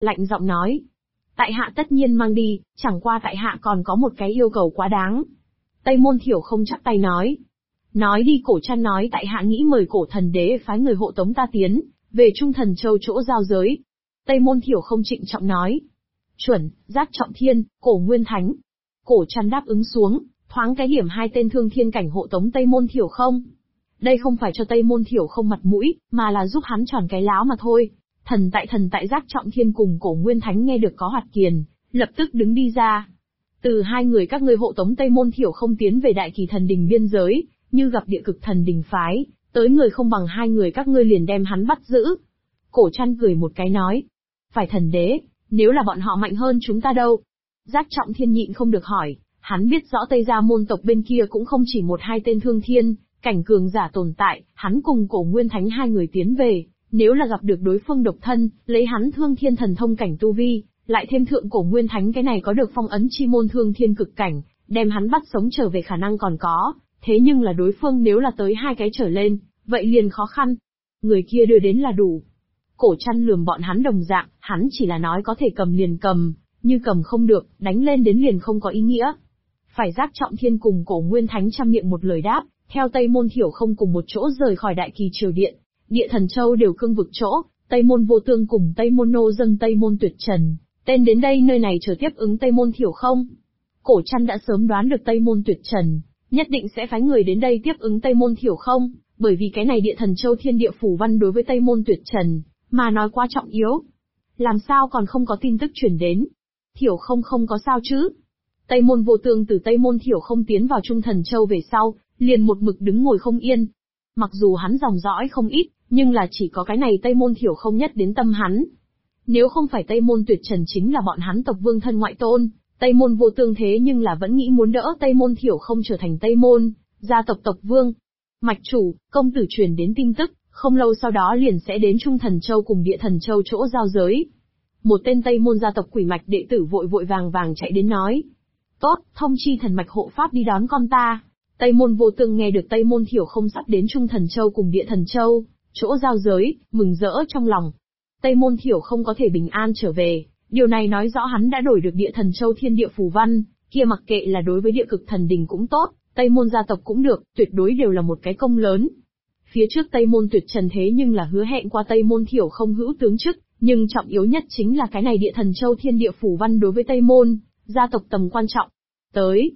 lạnh giọng nói. Tại hạ tất nhiên mang đi, chẳng qua tại hạ còn có một cái yêu cầu quá đáng. Tây Môn Thiểu không chắp tay nói. Nói đi. Cổ Trăn nói tại hạ nghĩ mời Cổ Thần Đế phái người hộ tống ta tiến về Trung Thần Châu chỗ giao giới. Tây Môn Thiểu không trịnh trọng nói. Chuẩn, Giác Trọng Thiên, Cổ Nguyên Thánh. Cổ Trăn đáp ứng xuống, thoáng cái điểm hai tên thương thiên cảnh hộ tống Tây Môn Thiểu không. Đây không phải cho Tây Môn Thiểu không mặt mũi, mà là giúp hắn tròn cái láo mà thôi. Thần tại Giác Trọng Thiên cùng Cổ Nguyên Thánh nghe được có Hoạt Kiền, lập tức đứng đi ra. Từ hai người các ngươi hộ tống Tây Môn Thiểu không tiến về Đại Kỳ Thần Đình biên giới, như gặp Địa Cực Thần Đình phái, tới người không bằng hai người các ngươi liền đem hắn bắt giữ. Cổ Trăn cười một cái nói. Phải Thần Đế, nếu là bọn họ mạnh hơn chúng ta đâu? Giác Trọng Thiên nhịn không được hỏi, hắn biết rõ Tây Gia môn tộc bên kia cũng không chỉ một hai tên thương thiên cảnh cường giả tồn tại, hắn cùng Cổ Nguyên Thánh hai người tiến về, nếu là gặp được đối phương độc thân, lấy hắn thương thiên thần thông cảnh tu vi, lại thêm thượng Cổ Nguyên Thánh cái này có được phong ấn chi môn thương thiên cực cảnh, đem hắn bắt sống trở về khả năng còn có, thế nhưng là đối phương nếu là tới hai cái trở lên, vậy liền khó khăn. Người kia đưa đến là đủ. Cổ Trăn lườm bọn hắn đồng dạng, hắn chỉ là nói có thể cầm liền cầm, như cầm không được, đánh lên đến liền không có ý nghĩa. Phải Giác Trọng Thiên cùng Cổ Nguyên Thánh trăm miệng một lời đáp, theo Tây Môn Thiểu không cùng một chỗ rời khỏi Đại Kỳ Triều Điện, Địa Thần Châu đều cương vực chỗ, Tây Môn Vô Tương cùng Tây Môn Nô dâng Tây Môn Tuyệt Trần, tên đến đây nơi này chờ tiếp ứng Tây Môn Thiểu không. Cổ Trăn đã sớm đoán được Tây Môn Tuyệt Trần nhất định sẽ phái người đến đây tiếp ứng Tây Môn Thiểu không, bởi vì cái này Địa Thần Châu thiên địa phủ văn đối với Tây Môn Tuyệt Trần mà nói quá trọng yếu. Làm sao còn không có tin tức truyền đến? Thiểu không không có sao chứ? Tây Môn Vô Tương từ Tây Môn Thiểu không tiến vào Trung Thần Châu về sau, liền một mực đứng ngồi không yên. Mặc dù hắn dòng dõi không ít, nhưng là chỉ có cái này Tây Môn Thiểu không nhất đến tâm hắn. Nếu không phải Tây Môn Tuyệt Trần chính là bọn hắn tộc vương thân ngoại tôn, Tây Môn Vô Tương thế nhưng là vẫn nghĩ muốn đỡ Tây Môn Thiểu không trở thành Tây Môn gia tộc tộc vương. Mạch chủ, công tử truyền đến tin tức, không lâu sau đó liền sẽ đến Trung Thần Châu cùng Địa Thần Châu chỗ giao giới. Một tên Tây Môn gia tộc quỷ mạch đệ tử vội vội vàng chạy đến nói. Tốt, thông chi thần mạch hộ pháp đi đón con ta. Tây Môn Vô Tương nghe được Tây Môn Thiểu không sắp đến Trung Thần Châu cùng Địa Thần Châu, chỗ giao giới, mừng rỡ trong lòng. Tây Môn Thiểu không có thể bình an trở về, điều này nói rõ hắn đã đổi được Địa Thần Châu thiên địa phù văn, kia mặc kệ là đối với Địa Cực Thần Đình cũng tốt, Tây Môn gia tộc cũng được, tuyệt đối đều là một cái công lớn. Phía trước Tây Môn Tuyệt Trần thế nhưng là hứa hẹn qua Tây Môn Thiểu không hữu tướng chức, nhưng trọng yếu nhất chính là cái này Địa Thần Châu thiên địa phù văn đối với Tây Môn gia tộc tầm quan trọng. Tới.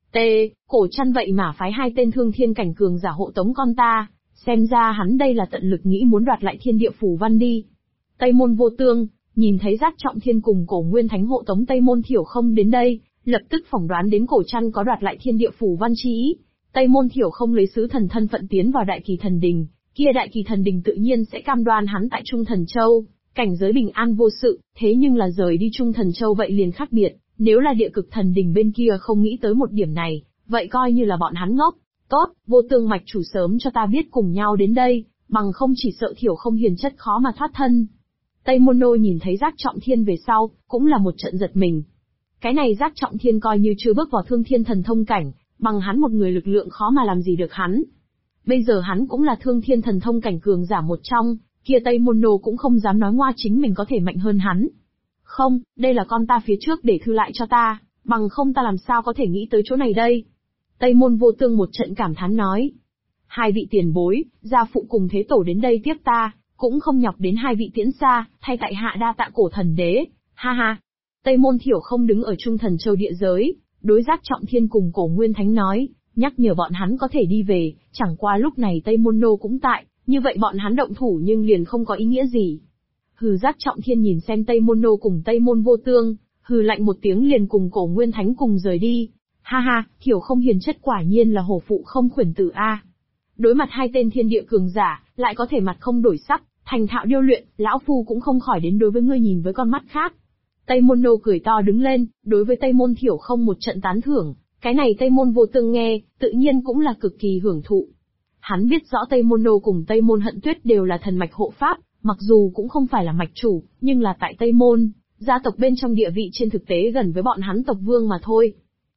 Cổ Trăn vậy mà phái hai tên thương thiên cảnh cường giả hộ tống con ta, xem ra hắn đây là tận lực nghĩ muốn đoạt lại thiên địa phù văn đi. Tây Môn Vô Tương, nhìn thấy Giác Trọng Thiên cùng Cổ Nguyên Thánh hộ tống Tây Môn Thiểu không đến đây, lập tức phỏng đoán đến Cổ Trăn có đoạt lại thiên địa phù văn chi ý. Tây Môn Thiểu không lấy sứ thần thân phận tiến vào Đại Kỳ Thần Đình, kia Đại Kỳ Thần Đình tự nhiên sẽ cam đoan hắn tại Trung Thần Châu, cảnh giới bình an vô sự, thế nhưng là rời đi Trung Thần Châu vậy liền khác biệt. Nếu là Địa Cực Thần Đình bên kia không nghĩ tới một điểm này, vậy coi như là bọn hắn ngốc. Tốt, Vô Tương mạch chủ sớm cho ta biết cùng nhau đến đây, bằng không chỉ sợ Thiểu không hiền chất khó mà thoát thân. Tây Môn Nô nhìn thấy Giác Trọng Thiên về sau, cũng là một trận giật mình. Cái này Giác Trọng Thiên coi như chưa bước vào thương thiên thần thông cảnh, bằng hắn một người lực lượng khó mà làm gì được hắn. Bây giờ hắn cũng là thương thiên thần thông cảnh cường giả một trong, kia Tây Môn Nô cũng không dám nói ngoa chính mình có thể mạnh hơn hắn. Không, đây là con ta phía trước để thư lại cho ta, bằng không ta làm sao có thể nghĩ tới chỗ này đây. Tây Môn Vô Tương một trận cảm thán nói. Hai vị tiền bối, gia phụ cùng thế tổ đến đây tiếp ta, cũng không nhọc đến hai vị tiễn xa, thay tại hạ đa tạ Cổ Thần Đế, ha ha. Tây Môn Thiểu không đứng ở Trung Thần Châu địa giới, đối Giác Trọng Thiên cùng Cổ Nguyên Thánh nói, nhắc nhở bọn hắn có thể đi về, chẳng qua lúc này Tây Môn Nô cũng tại, như vậy bọn hắn động thủ nhưng liền không có ý nghĩa gì. Hừ. Giác Trọng Thiên nhìn xem Tây Môn Nô cùng Tây Môn Vô Tương, hừ lạnh một tiếng liền cùng Cổ Nguyên Thánh cùng rời đi. Ha ha, Thiểu không hiền chất quả nhiên là hổ phụ không khuẩn tử a. Đối mặt hai tên thiên địa cường giả, lại có thể mặt không đổi sắc, thành thạo điêu luyện, lão phu cũng không khỏi đến đối với ngươi nhìn với con mắt khác. Tây Môn Nô cười to đứng lên, đối với Tây Môn Thiểu không một trận tán thưởng, cái này Tây Môn Vô Tương nghe, tự nhiên cũng là cực kỳ hưởng thụ. Hắn biết rõ Tây Môn Nô cùng Tây Môn Hận Tuyết đều là thần mạch hộ pháp, mặc dù cũng không phải là mạch chủ, nhưng là tại Tây Môn gia tộc bên trong địa vị trên thực tế gần với bọn hắn tộc vương mà thôi.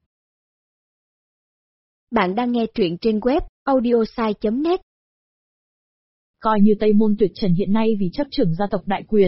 Bạn đang nghe truyện trên web audiosai.net. Coi như Tây Môn Tuyệt Trần hiện nay vì chấp trưởng gia tộc đại quyền,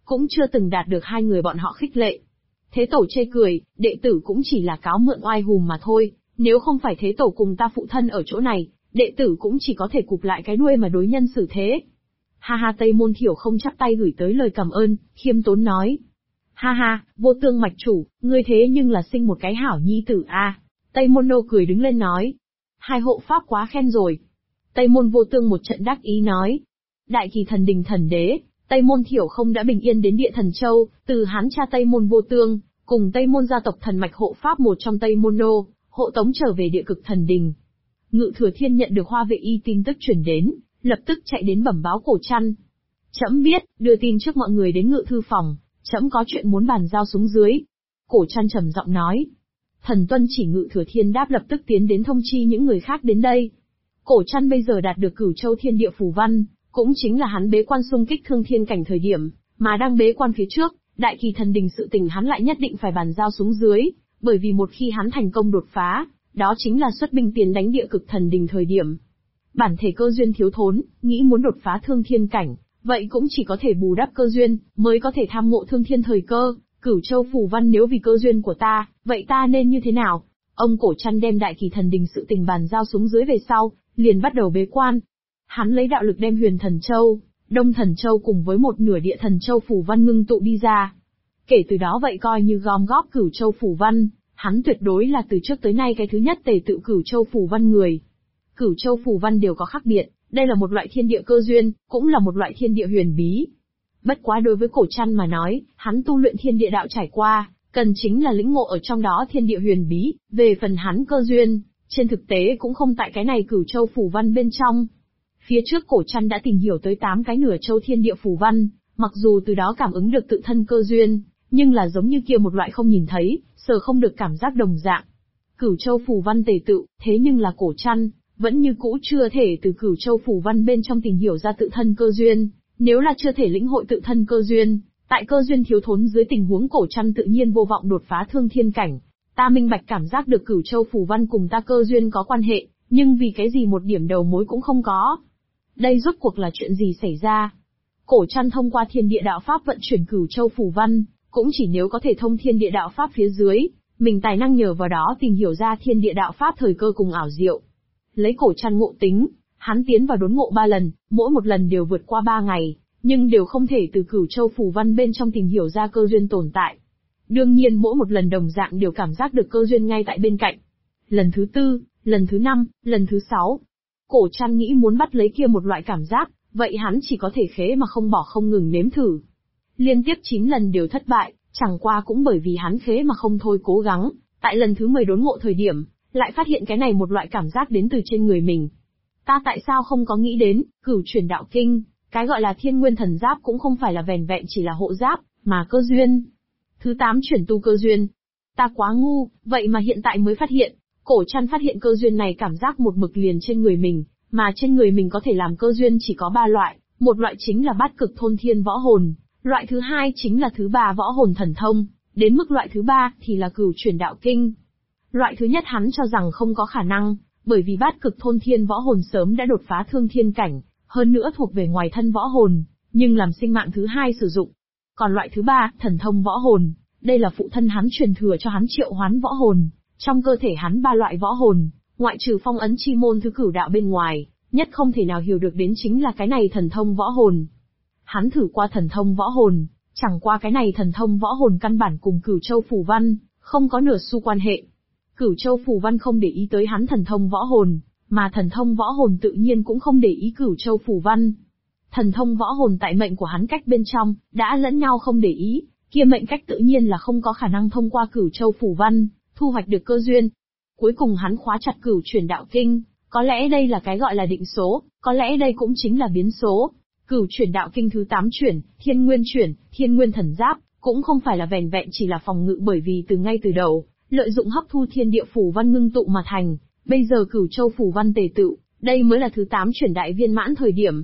cũng chưa từng đạt được hai người bọn họ khích lệ. Thế tổ chê cười, đệ tử cũng chỉ là cáo mượn oai hùm mà thôi, nếu không phải thế tổ cùng ta phụ thân ở chỗ này, đệ tử cũng chỉ có thể cụp lại cái đuôi mà đối nhân xử thế. Ha ha, Tây Môn Thiểu không chắp tay gửi tới lời cảm ơn, khiêm tốn nói. Ha ha, Vô Tương mạch chủ, ngươi thế nhưng là sinh một cái hảo nhi tử a. Tây Môn Nô cười đứng lên nói. Hai hộ pháp quá khen rồi. Tây Môn Vô Tương một trận đắc ý nói. Đại Kỳ Thần Đình thần đế, Tây Môn Thiểu không đã bình yên đến Địa Thần Châu, từ hắn cha Tây Môn Vô Tương, cùng Tây Môn gia tộc thần mạch hộ pháp một trong Tây Môn Nô, hộ tống trở về Địa Cực Thần Đình. Ngự Thừa Thiên nhận được Hoa Vệ Y tin tức chuyển đến, lập tức chạy đến bẩm báo Cổ Trăn. Trẫm biết, đưa tin trước mọi người đến ngự thư phòng, trẫm có chuyện muốn bàn giao xuống dưới. Cổ Trăn trầm giọng nói. Thần tuân chỉ. Ngự Thừa Thiên đáp lập tức tiến đến thông chi những người khác đến đây. Cổ Trăn bây giờ đạt được Cửu Châu Thiên Địa Phù Văn, cũng chính là hắn bế quan xung kích thương thiên cảnh thời điểm, mà đang bế quan phía trước, Đại Kỳ Thần Đình sự tình hắn lại nhất định phải bàn giao xuống dưới, bởi vì một khi hắn thành công đột phá, đó chính là xuất binh tiến đánh Địa Cực Thần Đình thời điểm. Bản thể cơ duyên thiếu thốn, nghĩ muốn đột phá thương thiên cảnh, vậy cũng chỉ có thể bù đắp cơ duyên, mới có thể tham ngộ thương thiên thời cơ. Cửu Châu Phù Văn nếu vì cơ duyên của ta, vậy ta nên như thế nào? Ông Cổ Trăn đem Đại Kỳ Thần Đình sự tình bàn giao xuống dưới về sau, liền bắt đầu bế quan. Hắn lấy đạo lực đem Huyền Thần Châu, Đông Thần Châu cùng với một nửa Địa Thần Châu Phù Văn ngưng tụ đi ra. Kể từ đó vậy coi như gom góp Cửu Châu Phù Văn, hắn tuyệt đối là từ trước tới nay cái thứ nhất tề tự Cửu Châu Phù Văn người. Cửu Châu Phù Văn đều có khác biệt, đây là một loại thiên địa cơ duyên, cũng là một loại thiên địa huyền bí. Bất quá đối với Cổ Trăn mà nói, hắn tu luyện thiên địa đạo trải qua, cần chính là lĩnh ngộ ở trong đó thiên địa huyền bí, về phần hắn cơ duyên, trên thực tế cũng không tại cái này Cửu Châu Phù Văn bên trong. Phía trước Cổ Trăn đã tìm hiểu tới 8 cái nửa châu thiên địa phù văn, mặc dù từ đó cảm ứng được tự thân cơ duyên, nhưng là giống như kia một loại không nhìn thấy, sờ không được cảm giác đồng dạng. Cửu Châu Phù Văn tề tự, thế nhưng là Cổ Trăn vẫn như cũ chưa thể từ Cửu Châu Phù Văn bên trong tìm hiểu ra tự thân cơ duyên, nếu là chưa thể lĩnh hội tự thân cơ duyên, tại cơ duyên thiếu thốn dưới tình huống Cổ Trăn tự nhiên vô vọng đột phá thương thiên cảnh. Ta minh bạch cảm giác được Cửu Châu Phù Văn cùng ta cơ duyên có quan hệ, nhưng vì cái gì một điểm đầu mối cũng không có. Đây rốt cuộc là chuyện gì xảy ra? Cổ Trăn thông qua thiên địa đạo pháp vận chuyển Cửu Châu Phù Văn, cũng chỉ nếu có thể thông thiên địa đạo pháp phía dưới, mình tài năng nhờ vào đó tìm hiểu ra thiên địa đạo pháp thời cơ cùng ảo diệu. Lấy Cổ Trăn ngộ tính, hắn tiến vào đốn ngộ 3 lần, mỗi một lần đều vượt qua 3 ngày, nhưng đều không thể từ Cửu Châu Phù Văn bên trong tìm hiểu ra cơ duyên tồn tại. Đương nhiên mỗi một lần đồng dạng đều cảm giác được cơ duyên ngay tại bên cạnh. Lần thứ 4, lần thứ 5, lần thứ 6. Cổ Trăn nghĩ muốn bắt lấy kia một loại cảm giác, vậy hắn chỉ có thể khế mà không bỏ không ngừng nếm thử. Liên tiếp 9 lần đều thất bại, chẳng qua cũng bởi vì hắn khế mà không thôi cố gắng, tại lần thứ 10 đốn ngộ thời điểm, lại phát hiện cái này một loại cảm giác đến từ trên người mình. Ta tại sao không có nghĩ đến, Cửu Chuyển Đạo Kinh, cái gọi là Thiên Nguyên Thần Giáp cũng không phải là vẻn vẹn chỉ là hộ giáp, mà cơ duyên. Thứ 8 chuyển tu cơ duyên. Ta quá ngu, vậy mà hiện tại mới phát hiện. Cổ Trăn phát hiện cơ duyên này cảm giác một mực liền trên người mình, mà trên người mình có thể làm cơ duyên chỉ có 3 loại, một loại chính là Bát Cực Thôn Thiên Võ Hồn, loại thứ 2 chính là thứ 3 Võ Hồn Thần Thông, đến mức loại thứ 3 thì là Cửu Chuyển Đạo Kinh. Loại thứ nhất hắn cho rằng không có khả năng, bởi vì Bát Cực Thôn Thiên Võ Hồn sớm đã đột phá thương thiên cảnh, hơn nữa thuộc về ngoài thân võ hồn, nhưng làm sinh mạng thứ 2 sử dụng. Còn loại thứ 3, Thần Thông Võ Hồn, đây là phụ thân hắn truyền thừa cho hắn triệu hoán võ hồn. Trong cơ thể hắn 3 loại võ hồn, ngoại trừ phong ấn chi môn thứ cửu đạo bên ngoài, nhất không thể nào hiểu được đến chính là cái này thần thông võ hồn. Hắn thử qua thần thông võ hồn, chẳng qua cái này thần thông võ hồn căn bản cùng Cửu Châu Phù Văn, không có nửa xu quan hệ. Cửu Châu Phù Văn không để ý tới hắn thần thông võ hồn, mà thần thông võ hồn tự nhiên cũng không để ý Cửu Châu Phù Văn. Thần thông võ hồn tại mệnh của hắn cách bên trong, đã lẫn nhau không để ý, kia mệnh cách tự nhiên là không có khả năng thông qua Cửu Châu Phù Văn, thu hoạch được cơ duyên. Cuối cùng hắn khóa chặt Cửu Chuyển Đạo Kinh, có lẽ đây là cái gọi là định số, có lẽ đây cũng chính là biến số. Cửu Chuyển Đạo Kinh thứ 8 chuyển, Thiên Nguyên Thần Giáp, cũng không phải là vẻn vẹn chỉ là phòng ngự bởi vì ngay từ đầu, lợi dụng hấp thu thiên địa phù văn ngưng tụ mà thành, bây giờ Cửu Châu Phù Văn tề tựu, đây mới là thứ 8 chuyển đại viên mãn thời điểm.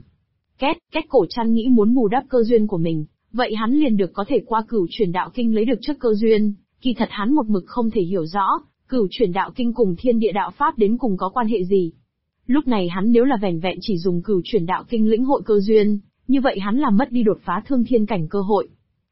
Cổ Trăn nghĩ muốn bù đắp cơ duyên của mình, vậy hắn liền được có thể qua Cửu Chuyển Đạo Kinh lấy được trước cơ duyên, kỳ thật hắn một mực không thể hiểu rõ, Cửu Chuyển Đạo Kinh cùng thiên địa đạo pháp đến cùng có quan hệ gì. Lúc này hắn nếu là vẻn vẹn chỉ dùng Cửu Chuyển Đạo Kinh lĩnh hội cơ duyên, như vậy hắn làm mất đi đột phá thương thiên cảnh cơ hội.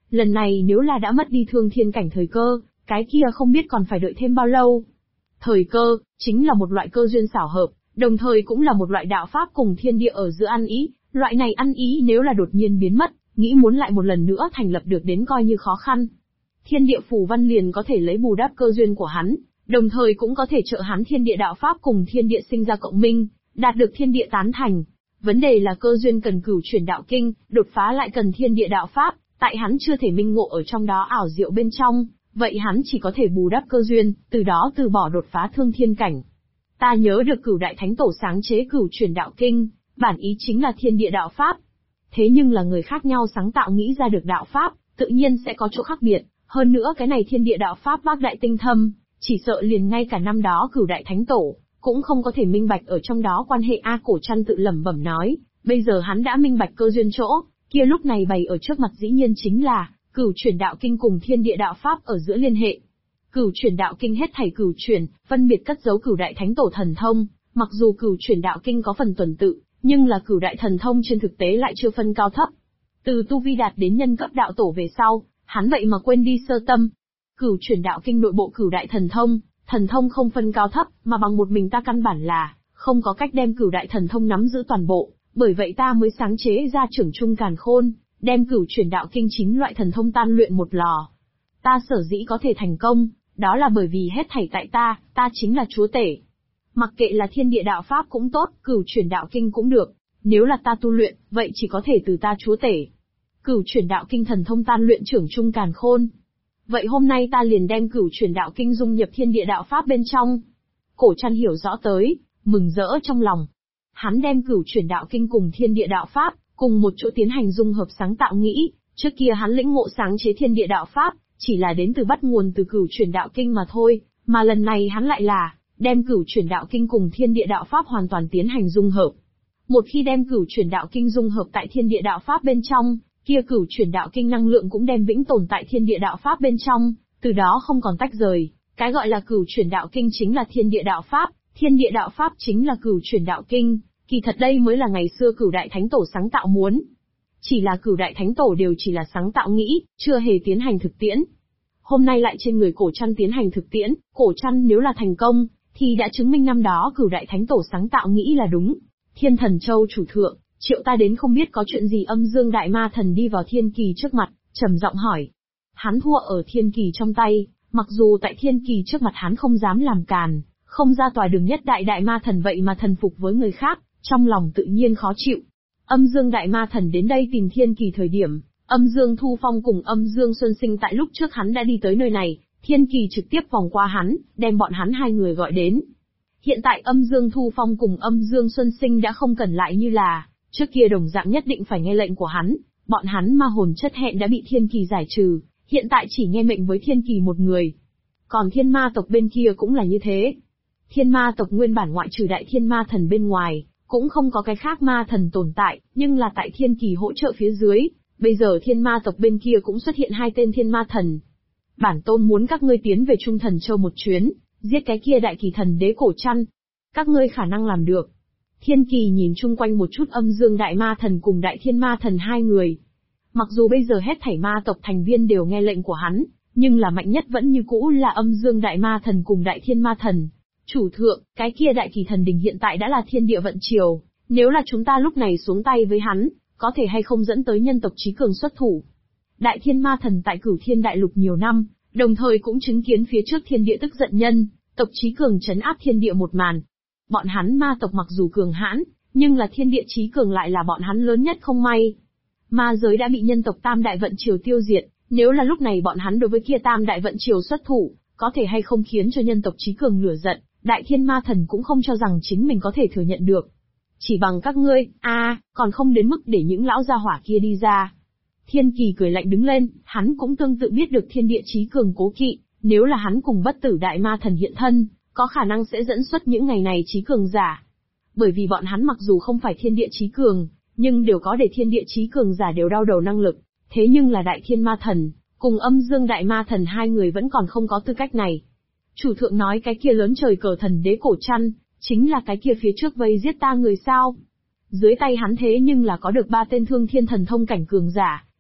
lần này nếu là đã mất đi thương thiên cảnh thời cơ, cái kia không biết còn phải đợi thêm bao lâu. Thời cơ, chính là một loại cơ duyên xảo hợp, đồng thời cũng là một loại đạo pháp cùng thiên địa ở giữa ăn ý, loại này ăn ý nếu là đột nhiên biến mất, nghĩ muốn lại một lần nữa thành lập được đến coi như khó khăn. Thiên địa phù văn liền có thể lấy bù đắp cơ duyên của hắn, đồng thời cũng có thể trợ hắn thiên địa đạo pháp cùng thiên địa sinh ra cộng minh, đạt được thiên địa tán thành. Vấn đề là cơ duyên cần cửu chuyển đạo kinh, đột phá lại cần thiên địa đạo pháp, tại hắn chưa thể minh ngộ ở trong đó ảo diệu bên trong, vậy hắn chỉ có thể bù đắp cơ duyên, từ đó từ bỏ đột phá thương thiên cảnh. Ta nhớ được Cửu Đại Thánh Tổ sáng chế cửu chuyển đạo kinh, bản ý chính là thiên địa đạo pháp. Thế nhưng là người khác nhau sáng tạo nghĩ ra được đạo pháp, tự nhiên sẽ có chỗ khác biệt, hơn nữa cái này thiên địa đạo pháp bác đại tinh thâm, chỉ sợ liền ngay cả năm đó Cửu Đại Thánh Tổ cũng không có thể minh bạch ở trong đó quan hệ. Cổ Trăn tự lẩm bẩm nói, bây giờ hắn đã minh bạch cơ duyên chỗ, kia lúc này bày ở trước mặt dĩ nhiên chính là cửu chuyển đạo kinh cùng thiên địa đạo pháp ở giữa liên hệ. Cửu chuyển đạo kinh hết thảy cửu chuyển, phân biệt cất giấu Cửu Đại Thánh Tổ thần thông, mặc dù cửu chuyển đạo kinh có phần tuần tự, nhưng là Cửu Đại thần thông trên thực tế lại chưa phân cao thấp. Từ tu vi đạt đến nhân cấp đạo tổ về sau, hắn vậy mà quên đi sơ tâm. Cửu chuyển đạo kinh nội bộ Cửu Đại thần thông không phân cao thấp, mà bằng một mình ta căn bản là không có cách đem Cửu Đại thần thông nắm giữ toàn bộ, bởi vậy ta mới sáng chế ra Trưởng Trung Càn Khôn, đem cửu chuyển đạo kinh chính loại thần thông tan luyện một lò. Ta sở dĩ có thể thành công, đó là bởi vì hết thảy tại ta chính là chúa tể. Mặc kệ là thiên địa đạo pháp cũng tốt, cửu chuyển đạo kinh cũng được, nếu là ta tu luyện, vậy chỉ có thể từ ta chúa tể. Cửu chuyển đạo kinh thần thông tan luyện Trưởng Trung Càn Khôn. Vậy hôm nay ta liền đem cửu chuyển đạo kinh dung nhập thiên địa đạo pháp bên trong. Cổ Trăn hiểu rõ tới, mừng rỡ trong lòng. Hắn đem cửu chuyển đạo kinh cùng thiên địa đạo pháp cùng một chỗ tiến hành dung hợp sáng tạo nghĩ, trước kia hắn lĩnh ngộ sáng chế thiên địa đạo pháp, chỉ là đến từ bắt nguồn từ cửu chuyển đạo kinh mà thôi, mà lần này hắn lại là đem cửu chuyển đạo kinh cùng thiên địa đạo pháp hoàn toàn tiến hành dung hợp. Một khi đem cửu chuyển đạo kinh dung hợp tại thiên địa đạo pháp bên trong, kia cửu chuyển đạo kinh năng lượng cũng đem vĩnh tồn tại thiên địa đạo pháp bên trong, từ đó không còn tách rời. Cái gọi là cửu chuyển đạo kinh chính là thiên địa đạo pháp, thiên địa đạo pháp chính là cửu chuyển đạo kinh. Kỳ thật đây mới là ngày xưa Cửu Đại Thánh Tổ sáng tạo muốn. Chỉ là Cửu Đại Thánh Tổ đều chỉ là sáng tạo nghĩ, chưa hề tiến hành thực tiễn. Hôm nay lại trên người Cổ Trăn tiến hành thực tiễn, Cổ Trăn nếu là thành công, thì đã chứng minh năm đó Cửu Đại Thánh Tổ sáng tạo nghĩ là đúng. Thiên Thần Châu chủ thượng, triệu ta đến không biết có chuyện gì. Âm Dương Đại Ma Thần đi vào Thiên Kỳ trước mặt, trầm giọng hỏi. Hắn thua ở Thiên Kỳ trong tay, mặc dù tại Thiên Kỳ trước mặt hắn không dám làm càn, không ra tòa đường nhất Đại Ma Thần vậy mà thần phục với người khác, trong lòng tự nhiên khó chịu. Âm Dương Đại Ma Thần đến đây tìm Thiên Kỳ thời điểm, Âm Dương Thu Phong cùng Âm Dương Xuân Sinh tại lúc trước hắn đã đi tới nơi này, Thiên Kỳ trực tiếp vòng qua hắn, đem bọn hắn hai người gọi đến. Hiện tại Âm Dương Thu Phong cùng Âm Dương Xuân Sinh đã không cần lại như là trước kia đồng dạng nhất định phải nghe lệnh của hắn, bọn hắn ma hồn chất hẹn đã bị Thiên Kỳ giải trừ, hiện tại chỉ nghe mệnh với Thiên Kỳ một người. Còn Thiên Ma tộc bên kia cũng là như thế. Thiên Ma tộc nguyên bản ngoại trừ Đại Thiên Ma Thần bên ngoài, cũng không có cái khác ma thần tồn tại, nhưng là tại Thiên Kỳ hỗ trợ phía dưới, bây giờ Thiên Ma tộc bên kia cũng xuất hiện hai tên Thiên Ma Thần. Bản tôn muốn các ngươi tiến về Trung Thần Châu một chuyến, giết cái kia Đại Kỳ Thần Đế Cổ Trăn. Các ngươi khả năng làm được. Thiên Kỳ nhìn chung quanh một chút Âm Dương Đại Ma Thần cùng Đại Thiên Ma Thần hai người. Mặc dù bây giờ hết thảy ma tộc thành viên đều nghe lệnh của hắn, nhưng là mạnh nhất vẫn như cũ là Âm Dương Đại Ma Thần cùng Đại Thiên Ma Thần. Chủ thượng, cái kia Đại Kỳ Thần Đình hiện tại đã là thiên địa vận triều, nếu là chúng ta lúc này xuống tay với hắn, có thể hay không dẫn tới nhân tộc trí cường xuất thủ. Đại Thiên Ma Thần tại Cửu Thiên Đại Lục nhiều năm, đồng thời cũng chứng kiến phía trước thiên địa tức giận nhân, tộc trí cường trấn áp thiên địa một màn. Bọn hắn ma tộc mặc dù cường hãn, nhưng là thiên địa trí cường lại là bọn hắn lớn nhất không may. Ma giới đã bị nhân tộc Tam Đại Vận Triều tiêu diệt, nếu là lúc này bọn hắn đối với kia Tam Đại Vận Triều xuất thủ, có thể hay không khiến cho nhân tộc trí cường lửa giận, Đại Thiên Ma Thần cũng không cho rằng chính mình có thể thừa nhận được. Chỉ bằng các ngươi, còn không đến mức để những lão gia hỏa kia đi ra. Thiên Kỳ cười lạnh đứng lên, hắn cũng tương tự biết được thiên địa trí cường cố kỵ, nếu là hắn cùng Bất Tử Đại Ma Thần hiện thân, có khả năng sẽ dẫn xuất những ngày này trí cường giả. Bởi vì bọn hắn mặc dù không phải thiên địa trí cường, nhưng đều có để thiên địa trí cường giả đều đau đầu năng lực, thế nhưng là Đại Thiên Ma Thần, cùng Âm Dương Đại Ma Thần hai người vẫn còn không có tư cách này. Chủ thượng nói cái kia lớn trời cờ thần đế Cổ Trăn, chính là cái kia phía trước vây giết ta người sao? Dưới tay hắn thế nhưng là có được 3 tên thương thiên thần thông cảnh cường giả,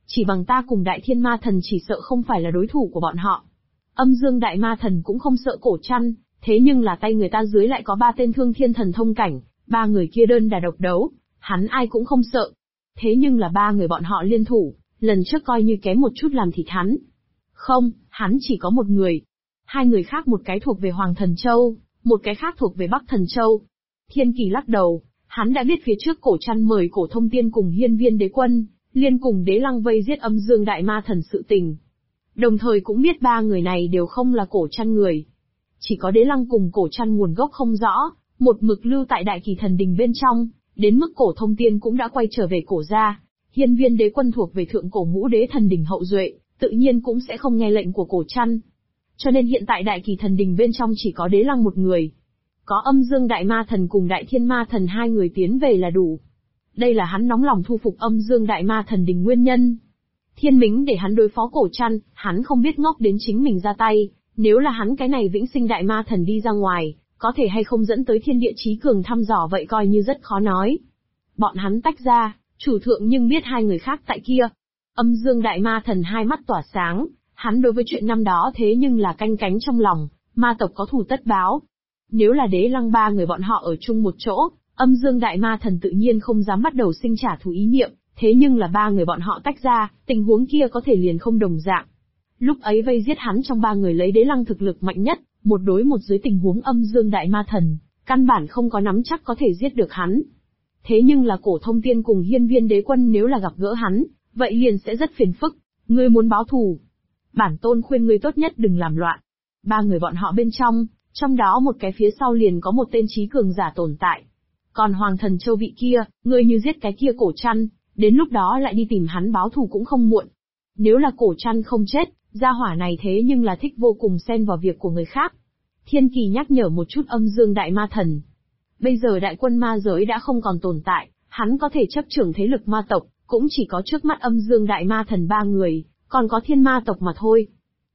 Chỉ bằng ta cùng Đại Thiên Ma Thần chỉ sợ không phải là đối thủ của bọn họ. Âm Dương Đại Ma Thần cũng không sợ Cổ Trăn, thế nhưng là tay người ta dưới lại có 3 tên Thương Thiên Thần Thông cảnh, 3 người kia đơn đả độc đấu, hắn ai cũng không sợ. Thế nhưng là 3 người bọn họ liên thủ, lần trước coi như kém một chút làm thịt hắn. Không, hắn chỉ có một người. 2 người khác, một cái thuộc về Hoàng Thần Châu, một cái khác thuộc về Bắc Thần Châu. Thiên Kỳ lắc đầu, hắn đã biết phía trước Cổ Trăn mời Cổ Thông Tiên cùng Hiên Viên Đế Quân, liên cùng Đế Lăng vây giết Âm Dương Đại Ma Thần sự tình. Đồng thời cũng biết 3 người này đều không là Cổ Trăn người. Chỉ có Đế Lăng cùng Cổ Trăn nguồn gốc không rõ, một mực lưu tại Đại Kỳ Thần Đình bên trong, đến mức Cổ Thông Tiên cũng đã quay trở về Cổ gia. Hiên Viên Đế Quân thuộc về Thượng Cổ Ngũ Đế Thần Đình hậu duệ, tự nhiên cũng sẽ không nghe lệnh của Cổ Trăn. Cho nên hiện tại Đại Kỳ Thần Đình bên trong chỉ có Đế Lăng một người. Có Âm Dương Đại Ma Thần cùng Đại Thiên Ma Thần 2 người tiến về là đủ. Đây là hắn nóng lòng thu phục Âm Dương Đại Ma Thần Đình nguyên nhân. Thiên Mính để hắn đối phó Cổ Trăn, hắn không biết ngốc đến chính mình ra tay, nếu là hắn cái này Vĩnh Sinh Đại Ma Thần đi ra ngoài, có thể hay không dẫn tới thiên địa chí cường thăm dò vậy coi như rất khó nói. Bọn hắn tách ra, chủ thượng nhưng biết 2 người khác tại kia. Âm Dương Đại Ma Thần 2 mắt tỏa sáng, hắn đối với chuyện năm đó thế nhưng là canh cánh trong lòng, ma tộc có thù tất báo. Nếu là Đế Lăng 3 người bọn họ ở chung một chỗ, Âm Dương Đại Ma Thần tự nhiên không dám bắt đầu sinh trả thù ý niệm, thế nhưng là 3 người bọn họ tách ra, tình huống kia có thể liền không đồng dạng. Lúc ấy vây giết hắn trong 3 người lấy Đế Lăng thực lực mạnh nhất, một đối một dưới tình huống Âm Dương Đại Ma Thần, căn bản không có nắm chắc có thể giết được hắn. Thế nhưng là Cổ Thông Tiên cùng Hiên Viên Đế Quân nếu là gặp gỡ hắn, vậy liền sẽ rất phiền phức. Ngươi muốn báo thù, bản tôn khuyên ngươi tốt nhất đừng làm loạn. 3 người bọn họ bên trong đó một cái phía sau liền có một tên trí cường giả tồn tại. Còn Hoàng Thần Châu vị kia, ngươi như giết cái kia Cổ Trăn, đến lúc đó lại đi tìm hắn báo thù cũng không muộn. Nếu là Cổ Trăn không chết, gia hỏa này thế nhưng là thích vô cùng xen vào việc của người khác. Thiên Kỳ nhắc nhở một chút Âm Dương Đại Ma Thần. Bây giờ đại quân ma giới đã không còn tồn tại, hắn có thể chấp trưởng thế lực ma tộc, cũng chỉ có trước mắt Âm Dương Đại Ma Thần 3 người, còn có thiên ma tộc mà thôi.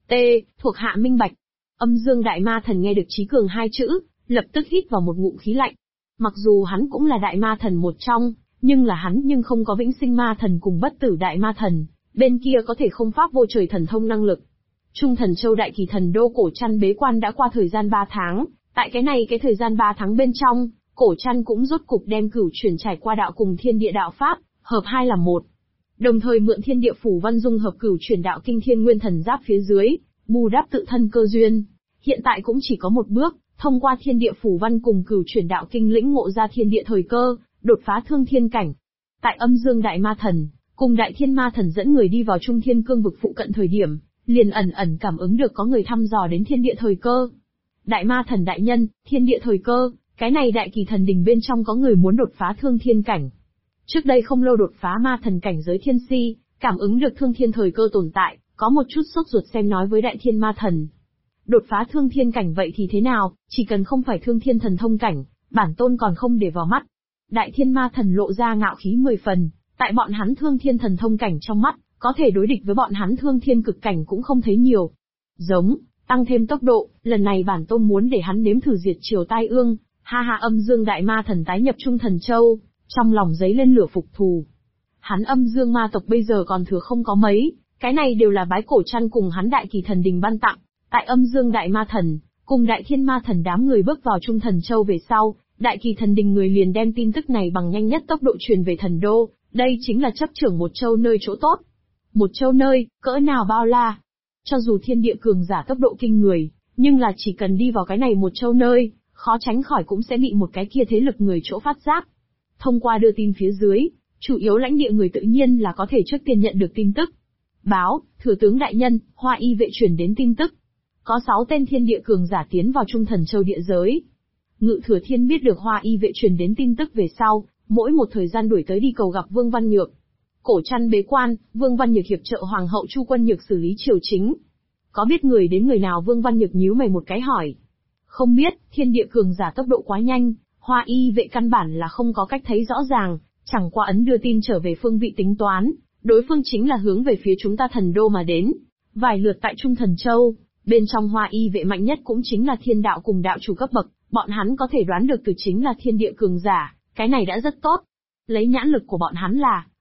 Thuộc hạ minh bạch. Âm Dương Đại Ma Thần nghe được trí cường 2 chữ, lập tức hít vào một ngụm khí lạnh. Mặc dù hắn cũng là Đại Ma Thần một trong, nhưng là hắn không có Vĩnh Sinh Ma Thần cùng Bất Tử Đại Ma Thần, bên kia có thể không pháp vô trời thần thông năng lực. Trung Thần Châu Đại Kỳ Thần Đô Cổ Trăn bế quan đã qua thời gian 3 tháng, tại cái thời gian 3 tháng bên trong, Cổ Trăn cũng rốt cục đem Cửu Chuyển trải qua đạo cùng Thiên Địa Đạo Pháp, hợp 2 làm 1. Đồng thời mượn Thiên Địa Phủ Văn dung hợp Cửu Chuyển đạo kinh Thiên Nguyên Thần Giáp phía dưới, bù đắp tự thân cơ duyên. Hiện tại cũng chỉ có một bước, thông qua Thiên Địa Phủ Văn cùng Cửu Chuyển đạo kinh lĩnh ngộ ra thiên địa thời cơ, đột phá thương thiên cảnh. Tại Âm Dương Đại Ma Thần cùng Đại Thiên Ma Thần dẫn người đi vào Trung Thiên Cương vực phụ cận thời điểm, liền ẩn cảm ứng được có người thăm dò đến thiên địa thời cơ. Đại Ma Thần đại nhân, thiên địa thời cơ, cái này Đại Kỳ Thần Đình bên trong có người muốn đột phá thương thiên cảnh. Trước đây không lâu đột phá ma thần cảnh giới thiên si, cảm ứng được thương thiên thời cơ tồn tại, có một chút sốt ruột xem nói với Đại Thiên Ma Thần. Đột phá thương thiên cảnh vậy thì thế nào, chỉ cần không phải thương thiên thần thông cảnh, bản tôn còn không để vào mắt. Đại Thiên Ma Thần lộ ra ngạo khí 10 phần, tại bọn hắn thương thiên thần thông cảnh trong mắt, có thể đối địch với bọn hắn thương thiên cực cảnh cũng không thấy nhiều. Giống, tăng thêm tốc độ, lần này bản tôn muốn để hắn nếm thử diệt triều tai ương. Âm Dương Đại Ma Thần tái nhập Trung Thần Châu, trong lòng dấy lên lửa phục thù. Hắn Âm Dương ma tộc bây giờ còn thừa không có mấy, cái này đều là bái Cổ Trăn cùng hắn Đại Kỳ Thần Đình ban tặng. Tại Âm Dương Đại Ma Thần cùng Đại Thiên Ma Thần đám người bước vào Trung Thần Châu về sau, Đại Kỳ Thần Đình người liền đem tin tức này bằng nhanh nhất tốc độ truyền về Thần Đô. Đây chính là chấp trưởng một châu nơi chỗ tốt. Một châu nơi, cỡ nào bao la. Cho dù thiên địa cường giả tốc độ kinh người, nhưng là chỉ cần đi vào cái này một châu nơi, khó tránh khỏi cũng sẽ bị một cái kia thế lực người chỗ phát giác. Thông qua đưa tin phía dưới, chủ yếu lãnh địa người tự nhiên là có thể trước tiên nhận được tin tức. Báo, thừa tướng đại nhân, Hoa Y vệ truyền đến tin tức. Có 6 tên thiên địa cường giả tiến vào Trung Thần Châu địa giới. Ngự Thừa Thiên biết được Hoa Y vệ truyền đến tin tức về sau, mỗi một thời gian đuổi tới đi cầu gặp Vương Văn Nhược. Cổ Trăn bế quan, Vương Văn Nhược hiệp trợ Hoàng hậu Chu Quân Nhược xử lý triều chính. Có biết người đến người nào? Vương Văn Nhược nhíu mày một cái hỏi. Không biết, thiên địa cường giả tốc độ quá nhanh, Hoa Y vệ căn bản là không có cách thấy rõ ràng, chẳng qua ấn đưa tin trở về phương vị tính toán, đối phương chính là hướng về phía chúng ta Thần Đô mà đến. Vài lượt tại Trung Thần Châu, bên trong Hoa Y vệ mạnh nhất cũng chính là thiên đạo cùng đạo chủ cấp bậc, bọn hắn có thể đoán được từ chính là thiên địa cường giả, cái này đã rất tốt. Lấy nhãn lực của bọn hắn là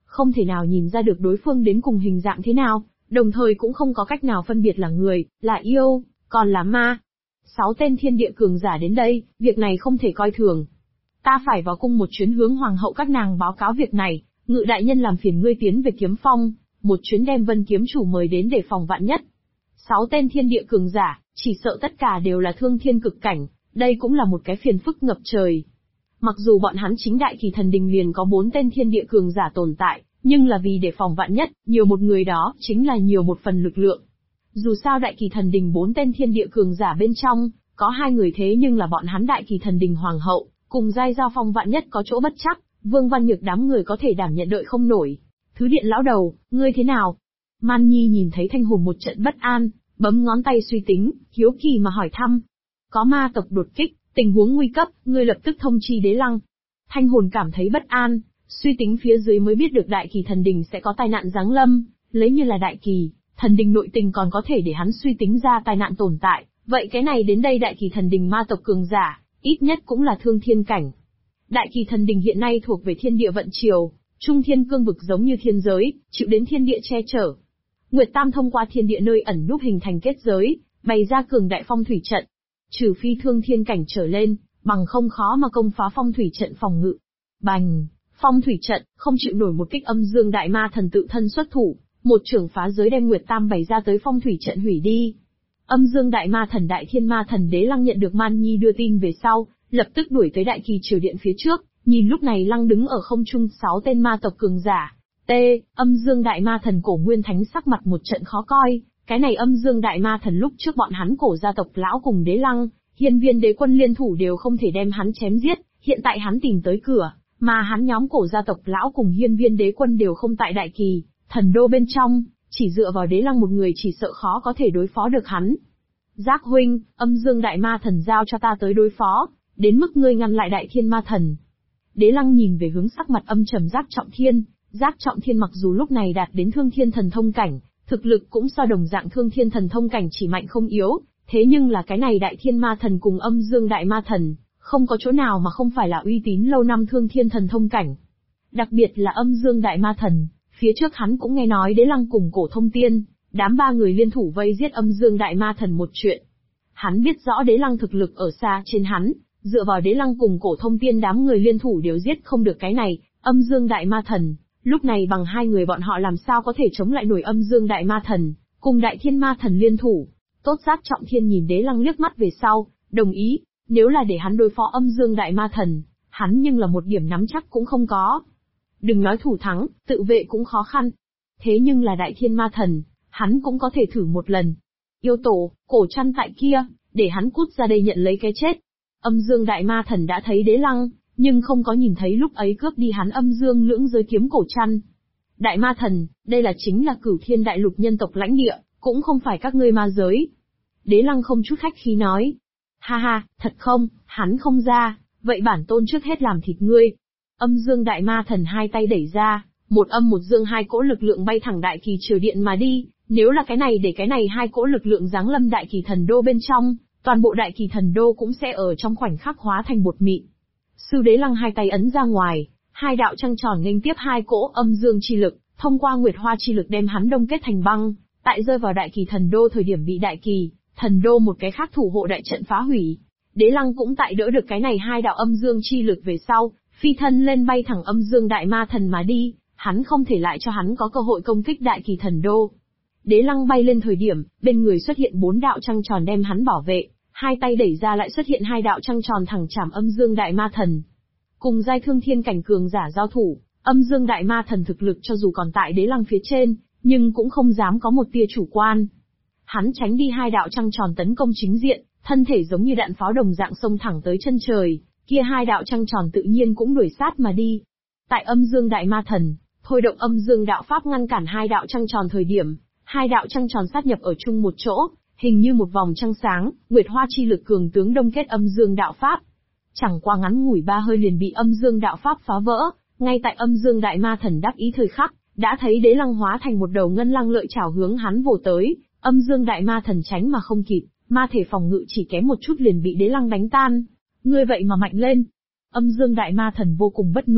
không thể nào nhìn ra được đối phương đến cùng hình dạng thế nào, đồng thời cũng không có cách nào phân biệt là người, là yêu, còn là ma. 6 tên thiên địa cường giả đến đây, việc này không thể coi thường. Ta phải vào cung một chuyến hướng hoàng hậu các nàng báo cáo việc này, Ngự đại nhân làm phiền ngươi tiến về Kiếm Phong, một chuyến đem Vân kiếm chủ mời đến để phòng vạn nhất. 6 tên thiên địa cường giả, chỉ sợ tất cả đều là thương thiên cực cảnh, đây cũng là một cái phiền phức ngập trời. Mặc dù bọn hắn chính đại kỳ thần đình liền có 4 tên thiên địa cường giả tồn tại, nhưng là vì để phòng vạn nhất, nhiều một người đó chính là nhiều một phần lực lượng. Dù sao đại kỳ thần đình 4 tên thiên địa cường giả bên trong, có 2 người thế nhưng là bọn hắn đại kỳ thần đình hoàng hậu, cùng giai giao phong vạn nhất có chỗ bất chắc, Vương Văn Nhược đám người có thể đảm nhận đợi không nổi. Thứ điện lão đầu, ngươi thế nào? Man Nhi nhìn thấy Thanh Hồn một trận bất an, bấm ngón tay suy tính, hiếu kỳ mà hỏi thăm. Có ma tộc đột kích, tình huống nguy cấp, ngươi lập tức thông chi Đế Lăng. Thanh Hồn cảm thấy bất an, suy tính phía dưới mới biết được đại kỳ thần đình sẽ có tai nạn giáng lâm, lấy như là đại kỳ, thần đình nội tình còn có thể để hắn suy tính ra tai nạn tồn tại, vậy cái này đến đây đại kỳ thần đình ma tộc cường giả, ít nhất cũng là thương thiên cảnh. Đại kỳ thần đình hiện nay thuộc về thiên địa vận triều, trung thiên cương vực giống như thiên giới, chịu đến thiên địa che chở. Nguyệt Tam thông qua thiên địa nơi ẩn núp hình thành kết giới, bày ra cường đại phong thủy trận. Trừ phi thương thiên cảnh trở lên, bằng không khó mà công phá phong thủy trận phòng ngự. Bành! Phong thủy trận, không chịu nổi một kích âm dương đại ma thần tự thân xuất thủ, một trưởng phá giới đem Nguyệt Tam bày ra tới phong thủy trận hủy đi. Âm dương đại ma thần đại thiên ma thần Đế Lăng nhận được Man Nhi đưa tin về sau, lập tức đuổi tới đại kỳ triều điện phía trước, nhìn lúc này Lăng đứng ở không trung 6 tên ma tộc cường giả. Âm dương đại ma thần Cổ Nguyên Thánh sắc mặt một trận khó coi, cái này âm dương đại ma thần lúc trước bọn hắn Cổ gia tộc lão cùng Đế Lăng, Hiên Viên đế quân liên thủ đều không thể đem hắn chém giết, hiện tại hắn tìm tới cửa, mà hắn nhóm Cổ gia tộc lão cùng Hiên Viên đế quân đều không tại đại kỳ, thần đô bên trong, chỉ dựa vào Đế Lăng một người chỉ sợ khó có thể đối phó được hắn. Giác huynh, âm dương đại ma thần giao cho ta tới đối phó, đến mức ngươi ngăn lại đại thiên ma thần. Đế Lăng nhìn về hướng sắc mặt âm trầm Giác Trọng Thiên, Giác Trọng Thiên mặc dù lúc này đạt đến thương thiên thần thông cảnh, thực lực cũng so đồng dạng thương thiên thần thông cảnh chỉ mạnh không yếu, thế nhưng là cái này đại thiên ma thần cùng âm dương đại ma thần, không có chỗ nào mà không phải là uy tín lâu năm thương thiên thần thông cảnh. Đặc biệt là âm dương đại ma thần, phía trước hắn cũng nghe nói Đế Lăng cùng Cổ Thông Tiên, đám 3 người liên thủ vây giết âm dương đại ma thần một chuyện. Hắn biết rõ Đế Lăng thực lực ở xa trên hắn, dựa vào Đế Lăng cùng Cổ Thông Tiên đám người liên thủ đều giết không được cái này, âm dương đại ma thần. Lúc này bằng 2 người bọn họ làm sao có thể chống lại nổi âm dương đại ma thần, cùng đại thiên ma thần liên thủ. Tốt Giác Trọng Thiên nhìn Đế Lăng liếc mắt về sau, đồng ý, nếu là để hắn đối phó âm dương đại ma thần, hắn nhưng là một điểm nắm chắc cũng không có. Đừng nói thủ thắng, tự vệ cũng khó khăn. Thế nhưng là đại thiên ma thần, hắn cũng có thể thử một lần. Yêu tổ, Cổ Trăn tại kia, để hắn cút ra đây nhận lấy cái chết. Âm dương đại ma thần đã thấy Đế Lăng, nhưng không có nhìn thấy lúc ấy cướp đi hắn âm dương lưỡng giới kiếm Cổ Trăn. Đại ma thần, đây là chính là Cửu Thiên đại lục nhân tộc lãnh địa, cũng không phải các ngươi ma giới. Đế Lăng không chút khách khí nói. Ha ha, thật không, hắn không ra, vậy bản tôn trước hết làm thịt ngươi. Âm dương đại ma thần 2 tay đẩy ra, một âm một dương 2 cỗ lực lượng bay thẳng đại kỳ triều điện mà đi, nếu là cái này để cái này 2 cỗ lực lượng giáng lâm đại kỳ thần đô bên trong, toàn bộ đại kỳ thần đô cũng sẽ ở trong khoảnh khắc hóa thành bột mịn. Sư Đế Lăng 2 tay ấn ra ngoài, 2 đạo trăng tròn nghênh tiếp 2 cỗ âm dương chi lực, thông qua nguyệt hoa chi lực đem hắn đông kết thành băng, tại rơi vào đại kỳ thần đô thời điểm bị đại kỳ thần đô một cái khác thủ hộ đại trận phá hủy. Đế Lăng cũng tại đỡ được cái này 2 đạo âm dương chi lực về sau, phi thân lên bay thẳng âm dương đại ma thần mà đi, hắn không thể lại cho hắn có cơ hội công kích đại kỳ thần đô. Đế Lăng bay lên thời điểm, bên người xuất hiện 4 đạo trăng tròn đem hắn bảo vệ, 2 tay đẩy ra lại xuất hiện 2 đạo trăng tròn thẳng chạm âm dương đại ma thần. Cùng giai thương thiên cảnh cường giả giao thủ, âm dương đại ma thần thực lực cho dù còn tại Đế Lăng phía trên, nhưng cũng không dám có một tia chủ quan. Hắn tránh đi 2 đạo trăng tròn tấn công chính diện, thân thể giống như đạn pháo đồng dạng xông thẳng tới chân trời, kia 2 đạo trăng tròn tự nhiên cũng đuổi sát mà đi. Tại âm dương đại ma thần, thôi động âm dương đạo pháp ngăn cản 2 đạo trăng tròn thời điểm, 2 đạo trăng tròn sát nhập ở chung một chỗ, hình như một vòng trăng sáng, nguyệt hoa chi lực cường tướng đông kết âm dương đạo pháp. Chẳng qua ngắn ngủi 3 hơi liền bị âm dương đạo pháp phá vỡ, ngay tại âm dương đại ma thần đắc ý thời khắc, đã thấy Đế Lăng hóa thành một đầu ngân lăng lợi chảo hướng hắn vồ tới, âm dương đại ma thần tránh mà không kịp, ma thể phòng ngự chỉ kém một chút liền bị Đế Lăng đánh tan. Ngươi vậy mà mạnh lên. Âm dương đại ma thần vô cùng bất ngờ,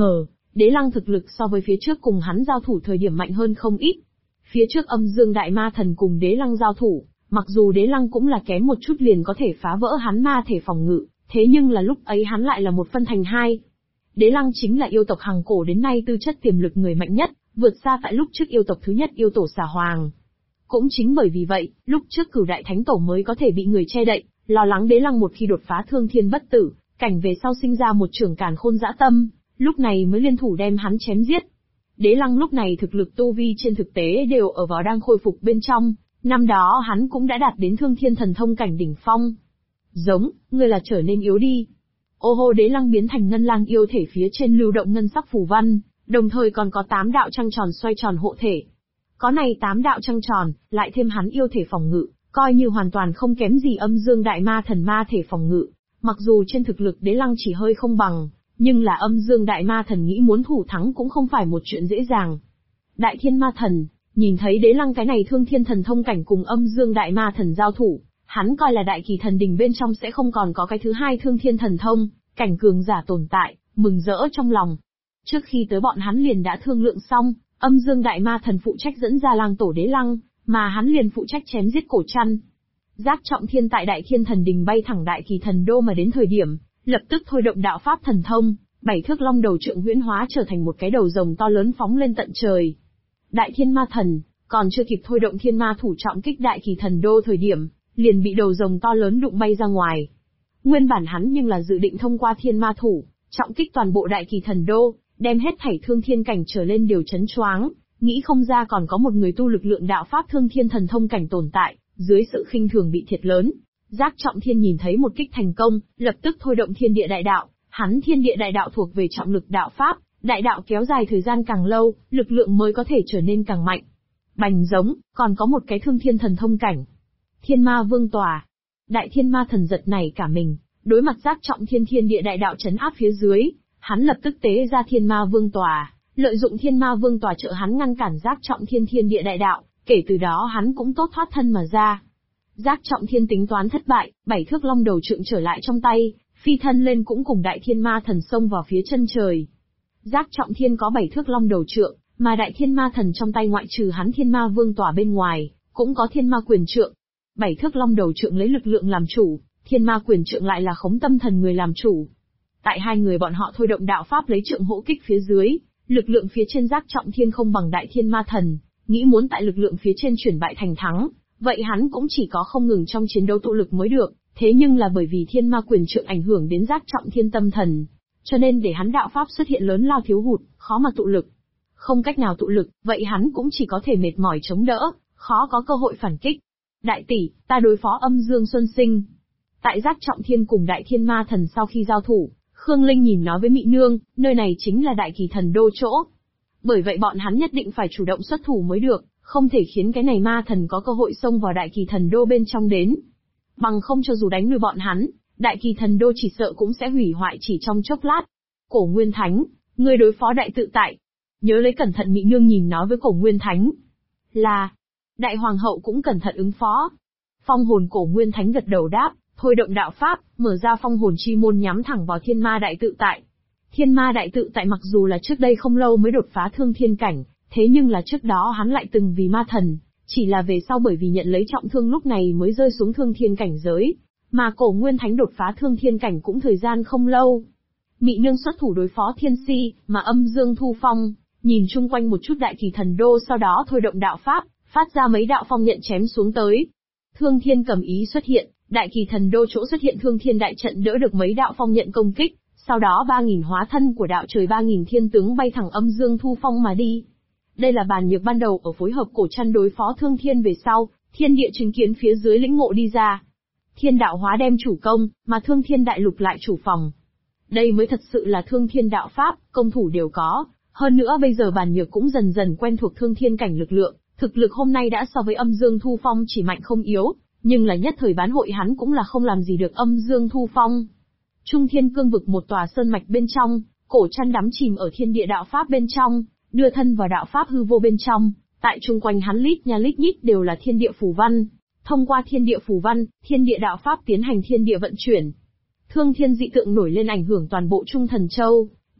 Đế Lăng thực lực so với phía trước cùng hắn giao thủ thời điểm mạnh hơn không ít. Phía trước Âm Dương Đại Ma Thần cùng Đế Lăng giao thủ, mặc dù Đế Lăng cũng là kém một chút liền có thể phá vỡ hắn ma thể phòng ngự, thế nhưng là lúc ấy hắn lại là một phân thành hai. Đế Lăng chính là yêu tộc hàng cổ đến nay tư chất tiềm lực người mạnh nhất, vượt xa tại lúc trước yêu tộc thứ nhất yêu tổ Xà Hoàng. Cũng chính bởi vì vậy, lúc trước Cửu Đại Thánh Tổ mới có thể bị người che đậy, lo lắng Đế Lăng một khi đột phá thương thiên bất tử, cảnh về sau sinh ra một trưởng càn khôn dã tâm, lúc này mới liên thủ đem hắn chém giết. Đế Lăng lúc này thực lực tu vi trên thực tế đều ở vào đang khôi phục bên trong, năm đó hắn cũng đã đạt đến thương thiên thần thông cảnh đỉnh phong. Giống, ngươi là trở nên yếu đi. Ô hô, Đế Lăng biến thành ngân lang yêu thể phía trên lưu động ngân sắc phù văn, đồng thời còn có 8 đạo trăng tròn xoay tròn hộ thể. Có này 8 đạo trăng tròn, lại thêm hắn yêu thể phòng ngự, coi như hoàn toàn không kém gì Âm Dương Đại Ma Thần ma thể phòng ngự. Mặc dù trên thực lực Đế Lăng chỉ hơi không bằng, nhưng là Âm Dương Đại Ma Thần nghĩ muốn thủ thắng cũng không phải một chuyện dễ dàng. Đại Thiên Ma Thần, nhìn thấy Đế Lăng cái này thương thiên thần thông cảnh cùng Âm Dương Đại Ma Thần giao thủ, hắn coi là Đại Kỳ Thần Đình bên trong sẽ không còn có cái thứ hai thương thiên thần thông, cảnh cường giả tồn tại, mừng rỡ trong lòng. Trước khi tới bọn hắn liền đã thương lượng xong, Âm Dương Đại Ma Thần phụ trách dẫn ra lang tổ Đế Lăng, mà hắn liền phụ trách chém giết Cổ Trăn. Giác Trọng Thiên tại Đại Thiên Thần Đình bay thẳng Đại Kỳ Thần Đô mà đến thời điểm, lập tức thôi động đạo pháp thần thông, 7 thước long đầu trượng huyễn hóa trở thành một cái đầu rồng to lớn phóng lên tận trời. Đại Thiên Ma Thần, còn chưa kịp thôi động Thiên Ma thủ trọng kích Đại Kỳ Thần Đô thời điểm, liền bị đầu rồng to lớn đụng bay ra ngoài. Nguyên bản hắn nhưng là dự định thông qua Thiên Ma thủ, trọng kích toàn bộ Đại Kỳ Thần Đô, đem hết thảy thương thiên cảnh trở lên đều chấn choáng, nghĩ không ra còn có một người tu lực lượng đạo pháp thương thiên thần thông cảnh tồn tại, dưới sự khinh thường bị thiệt lớn. Giác Trọng Thiên nhìn thấy một kích thành công, lập tức thôi động Thiên Địa Đại Đạo, hắn Thiên Địa Đại Đạo thuộc về trọng lực đạo pháp, đại đạo kéo dài thời gian càng lâu, lực lượng mới có thể trở nên càng mạnh. Bành giống, còn có một cái thương thiên thần thông cảnh. Thiên Ma Vương Tòa. Đại Thiên Ma Thần giật nảy cả mình, đối mặt Giác Trọng Thiên Thiên Địa Đại Đạo trấn áp phía dưới, hắn lập tức tế ra Thiên Ma Vương Tòa, lợi dụng Thiên Ma Vương Tòa trợ hắn ngăn cản Giác Trọng Thiên Thiên Địa Đại Đạo, kể từ đó hắn cũng tốt thoát thân mà ra. Giác Trọng Thiên tính toán thất bại, 7 thước long đầu trượng trở lại trong tay, phi thân lên cũng cùng Đại Thiên Ma Thần xông vào phía chân trời. Giác Trọng Thiên có 7 thước long đầu trượng, mà Đại Thiên Ma Thần trong tay ngoại trừ hắn Thiên Ma Vương Tòa bên ngoài, cũng có Thiên Ma Quyền Trượng. 7 thước long đầu trượng lấy lực lượng làm chủ, Thiên Ma Quyền Trượng lại là khống tâm thần người làm chủ. Tại hai người bọn họ thôi động đạo pháp lấy trượng hỗ kích phía dưới, lực lượng phía trên Giác Trọng Thiên không bằng Đại Thiên Ma Thần, nghĩ muốn tại lực lượng phía trên chuyển bại thành thắng, vậy hắn cũng chỉ có không ngừng trong chiến đấu tụ lực mới được, thế nhưng là bởi vì Thiên Ma Quyền Trượng ảnh hưởng đến Giác Trọng Thiên tâm thần, cho nên để hắn đạo pháp xuất hiện lớn lao thiếu hụt, khó mà tụ lực. Không cách nào tụ lực, vậy hắn cũng chỉ có thể mệt mỏi chống đỡ, khó có cơ hội phản kích. Đại tỷ, ta đối phó Âm Dương Xuân Sinh. Tại Giác Trọng Thiên cùng Đại Thiên Ma Thần sau khi giao thủ, Khương Linh nhìn nói với Mị Nương, nơi này chính là Đại Kỳ Thần Đô chỗ. Bởi vậy bọn hắn nhất định phải chủ động xuất thủ mới được, không thể khiến cái này ma thần có cơ hội xông vào Đại Kỳ Thần Đô bên trong đến. Bằng không cho dù đánh lùi bọn hắn, Đại Kỳ Thần Đô chỉ sợ cũng sẽ hủy hoại chỉ trong chốc lát. Cổ Nguyên Thánh, ngươi đối phó Đại Tự Tại. Nhớ lấy cẩn thận, Mị Nương nhìn nói với Cổ Nguyên Thánh. Là, Đại Hoàng hậu cũng cẩn thận ứng phó. Phong hồn Cổ Nguyên Thánh gật đầu đáp, thôi động đạo pháp, mở ra phong hồn chi môn nhắm thẳng vào Thiên Ma Đại Tự Tại. Thiên Ma Đại Tự Tại mặc dù là trước đây không lâu mới đột phá thương thiên cảnh, thế nhưng là trước đó hắn lại từng vì ma thần, chỉ là về sau bởi vì nhận lấy trọng thương lúc này mới rơi xuống thương thiên cảnh giới, mà Cổ Nguyên Thánh đột phá thương thiên cảnh cũng thời gian không lâu. Mị Nương xuất thủ đối phó Thiên Si, mà Âm Dương Thu Phong, nhìn chung quanh một chút Đại Kỳ Thần Đô sau đó thôi động đạo pháp, phát ra mấy đạo phong nhận chém xuống tới. Thương Thiên Cầm Ý xuất hiện, Đại Kỳ Thần Đô chỗ xuất hiện Thương Thiên Đại Trận đỡ được mấy đạo phong nhận công kích, sau đó 3.000 hóa thân của đạo trời 3.000 thiên tướng bay thẳng Âm Dương Thu Phong mà đi. Đây là bàn nhược ban đầu ở phối hợp Cổ Trăn đối phó Thương Thiên về sau, thiên địa chứng kiến phía dưới lĩnh ngộ đi ra. Thiên đạo hóa đem chủ công, mà Thương Thiên Đại Lục lại chủ phòng. Đây mới thật sự là Thương Thiên đạo pháp, công thủ đều có, hơn nữa bây giờ bàn nhược cũng dần dần quen thuộc Thương Thiên cảnh lực lượng, thực lực hôm nay đã so với Âm Dương Thu Phong chỉ mạnh không yếu, nhưng là nhất thời bán hội hắn cũng là không làm gì được Âm Dương Thu Phong. Trung Thiên Cương vực một tòa sơn mạch bên trong, Cổ Trăn đắm chìm ở thiên địa đạo pháp bên trong, đưa thân vào đạo pháp hư vô bên trong, tại chung quanh hắn lít nha lít nhít đều là thiên địa phù văn. Thông qua thiên địa phù văn, thiên địa đạo pháp tiến hành thiên địa vận chuyển. Thương thiên dị tượng nổi lên ảnh hưởng toàn bộ Trung Thần Châu,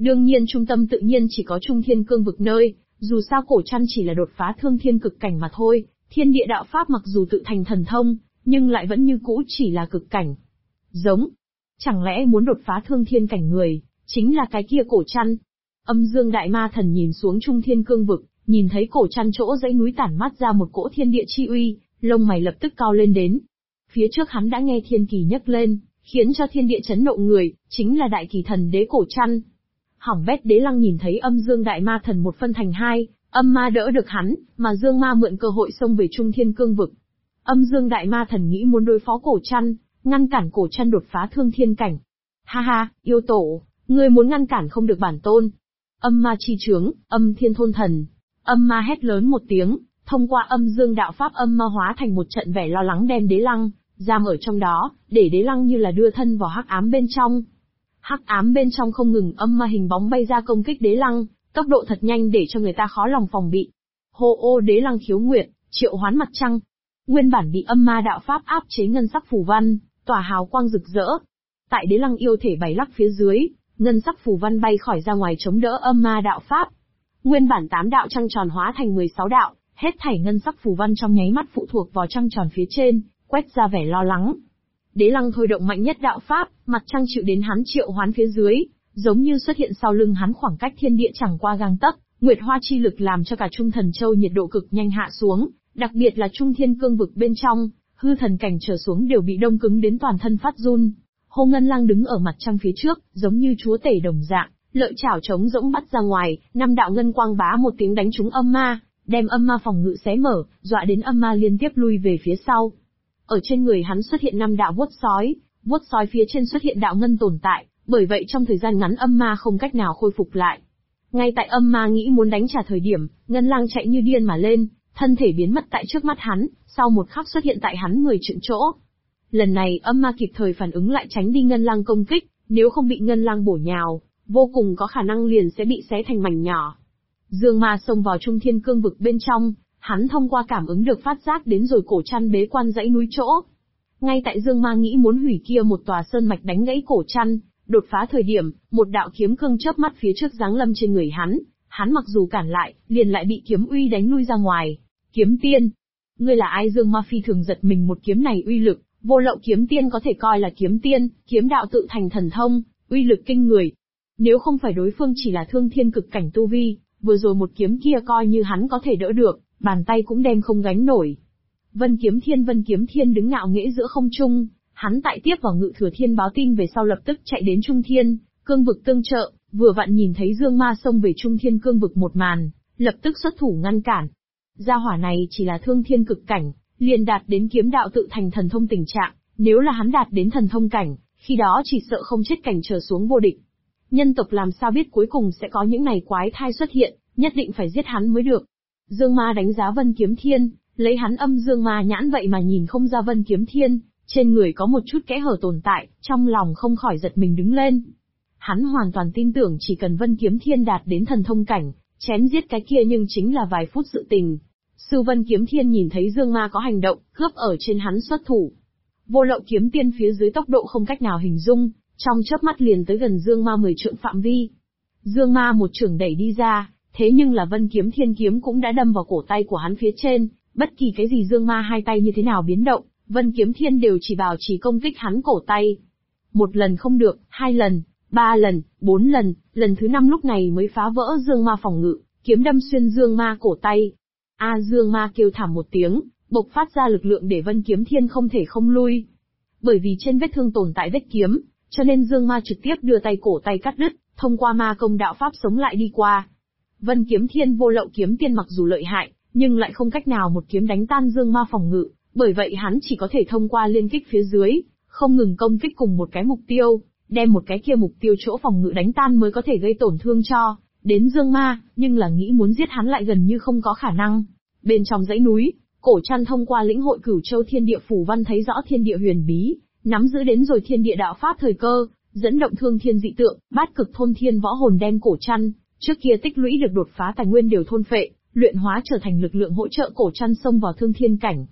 Đương nhiên trung tâm tự nhiên chỉ có Trung Thiên Cương vực nơi, dù sao cổ trăn chỉ là đột phá thương thiên cực cảnh mà thôi, thiên địa đạo pháp mặc dù tự thành thần thông, nhưng lại vẫn như cũ chỉ là cực cảnh. Giống. Chẳng lẽ muốn đột phá thương thiên cảnh người, chính là cái kia cổ trăn? Âm Dương Đại Ma Thần nhìn xuống Trung Thiên Cương vực, nhìn thấy cổ trăn chỗ dãy núi tản mát ra một cỗ thiên địa chi uy, lông mày lập tức cao lên đến. Phía trước hắn đã nghe thiên kỳ nhấc lên, khiến cho thiên địa chấn động người, chính là đại kỳ thần đế cổ trăn. Hỏng bét Đế Lăng nhìn thấy Âm Dương Đại Ma Thần một phân thành hai, âm ma đỡ được hắn, mà Dương Ma mượn cơ hội xông về Trung Thiên Cương vực. Âm Dương Đại Ma Thần nghĩ muốn đối phó cổ trăn, ngăn cản cổ trăn đột phá thương thiên cảnh. Ha ha, yêu tổ, ngươi muốn ngăn cản không được bản tôn. Âm ma chi trướng, âm thiên thôn thần. Âm ma hét lớn một tiếng, thông qua âm dương đạo pháp âm ma hóa thành một trận vẻ lo lắng đem Đế Lăng giam ở trong đó, để Đế Lăng như là đưa thân vào hắc ám bên trong. Hắc ám bên trong không ngừng âm ma hình bóng bay ra công kích Đế Lăng, tốc độ thật nhanh để cho người ta khó lòng phòng bị. Hô ô Đế Lăng khiếu nguyệt, triệu hoán mặt trăng. Nguyên bản bị âm ma đạo pháp áp chế ngân sắc phù văn, tỏa hào quang rực rỡ. Tại Đế Lăng yêu thể bảy lắc phía dưới, ngân sắc phù văn bay khỏi ra ngoài chống đỡ âm ma đạo pháp. Nguyên bản 8 đạo trăng tròn hóa thành 16 đạo, hết thảy ngân sắc phù văn trong nháy mắt phụ thuộc vào trăng tròn phía trên, quét ra vẻ lo lắng. Đế Lăng thôi động mạnh nhất đạo pháp, mặt trăng chịu đến hắn triệu hoán phía dưới, giống như xuất hiện sau lưng hắn khoảng cách thiên địa chẳng qua gang tấc, nguyệt hoa chi lực làm cho cả Trung Thần Châu nhiệt độ cực nhanh hạ xuống, đặc biệt là Trung Thiên Cương vực bên trong, hư thần cảnh trở xuống đều bị đông cứng đến toàn thân phát run. Hồ Ngân Lang đứng ở mặt trăng phía trước, giống như chúa tể đồng dạng, lợi chảo trống rỗng bắt ra ngoài, 5 đạo ngân quang bá một tiếng đánh trúng âm ma, đem âm ma phòng ngự xé mở, dọa đến âm ma liên tiếp lui về phía sau. Ở trên người hắn xuất hiện 5 đạo vuốt sói phía trên xuất hiện đạo ngân tồn tại, bởi vậy trong thời gian ngắn âm ma không cách nào khôi phục lại. Ngay tại âm ma nghĩ muốn đánh trả thời điểm, Ngân Lang chạy như điên mà lên, thân thể biến mất tại trước mắt hắn, sau một khắc xuất hiện tại hắn 10 trượng chỗ. Lần này âm ma kịp thời phản ứng lại tránh đi Ngân Lang công kích, nếu không bị Ngân Lang bổ nhào, vô cùng có khả năng liền sẽ bị xé thành mảnh nhỏ. Dương Ma xông vào Trung Thiên Cương vực bên trong, hắn thông qua cảm ứng được phát giác đến rồi cổ trăn bế quan dãy núi chỗ. Ngay tại Dương Ma nghĩ muốn hủy kia một tòa sơn mạch đánh gãy cổ trăn, đột phá thời điểm, một đạo kiếm cương chớp mắt phía trước giáng lâm trên người hắn mặc dù cản lại, liền lại bị kiếm uy đánh lui ra ngoài. Kiếm tiên, ngươi là ai? Dương Ma phi thường giật mình, một kiếm này uy lực, vô lậu kiếm tiên có thể coi là kiếm tiên, kiếm đạo tự thành thần thông, uy lực kinh người. Nếu không phải đối phương chỉ là thương thiên cực cảnh tu vi, vừa rồi một kiếm kia coi như hắn có thể đỡ được, bàn tay cũng đem không gánh nổi. Vân Kiếm Thiên đứng ngạo nghễ giữa không trung, hắn tại tiếp vào Ngự Thừa Thiên báo tin về sau lập tức chạy đến Trung Thiên Cương vực tương trợ, vừa vặn nhìn thấy Dương Ma xông về Trung Thiên Cương vực một màn, lập tức xuất thủ ngăn cản. Gia hỏa này chỉ là thương thiên cực cảnh, liền đạt đến kiếm đạo tự thành thần thông tình trạng, nếu là hắn đạt đến thần thông cảnh, khi đó chỉ sợ không chết cảnh trở xuống vô địch. Nhân tộc làm sao biết cuối cùng sẽ có những này quái thai xuất hiện, nhất định phải giết hắn mới được. Dương Ma đánh giá Vân Kiếm Thiên, lấy hắn âm dương ma nhãn vậy mà nhìn không ra Vân Kiếm Thiên trên người có một chút kẽ hở tồn tại, trong lòng không khỏi giật mình đứng lên. Hắn hoàn toàn tin tưởng chỉ cần Vân Kiếm Thiên đạt đến thần thông cảnh, chém giết cái kia nhưng chính là vài phút sự tình. Sư Vân Kiếm Thiên nhìn thấy Dương Ma có hành động, cướp ở trên hắn xuất thủ. Vô lậu kiếm tiên phía dưới tốc độ không cách nào hình dung, trong chớp mắt liền tới gần Dương Ma 10 trượng phạm vi. Dương Ma một chưởng đẩy đi ra, thế nhưng là Vân Kiếm Thiên kiếm cũng đã đâm vào cổ tay của hắn phía trên, bất kỳ cái gì Dương Ma hai tay như thế nào biến động, Vân Kiếm Thiên đều chỉ bảo trì công kích hắn cổ tay. Một lần không được, 2 lần, 3 lần, 4 lần, lần thứ 5 lúc này mới phá vỡ Dương Ma phòng ngự, kiếm đâm xuyên Dương Ma cổ tay. Dương Ma kêu thảm một tiếng, bộc phát ra lực lượng để Vân Kiếm Thiên không thể không lui. Bởi vì trên vết thương tồn tại vết kiếm, cho nên Dương Ma trực tiếp đưa tay cổ tay cắt đứt, thông qua ma công đạo pháp sống lại đi qua. Vân Kiếm Thiên vô lậu kiếm tiên mặc dù lợi hại, nhưng lại không cách nào một kiếm đánh tan Dương Ma phòng ngự, bởi vậy hắn chỉ có thể thông qua liên kích phía dưới, không ngừng công kích cùng một cái mục tiêu, đem một cái kia mục tiêu chỗ phòng ngự đánh tan mới có thể gây tổn thương cho đến Dương Ma, nhưng là nghĩ muốn giết hắn lại gần như không có khả năng. Bên trong dãy núi, Cổ Trăn thông qua lĩnh hội Cửu Châu Thiên Địa Phù Văn thấy rõ thiên địa huyền bí, nắm giữ đến rồi thiên địa đạo pháp thời cơ, dẫn động thương thiên dị tượng, bát cực thôn thiên võ hồn đem Cổ Trăn trước kia tích lũy được đột phá tài nguyên đều thôn phệ, luyện hóa trở thành lực lượng hỗ trợ Cổ Trăn xông vào thương thiên cảnh.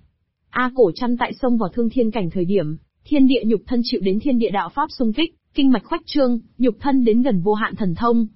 Cổ Trăn tại xông vào thương thiên cảnh thời điểm, thiên địa nhục thân chịu đến thiên địa đạo pháp xung kích, kinh mạch khoách trương, nhục thân đến gần vô hạn thần thông,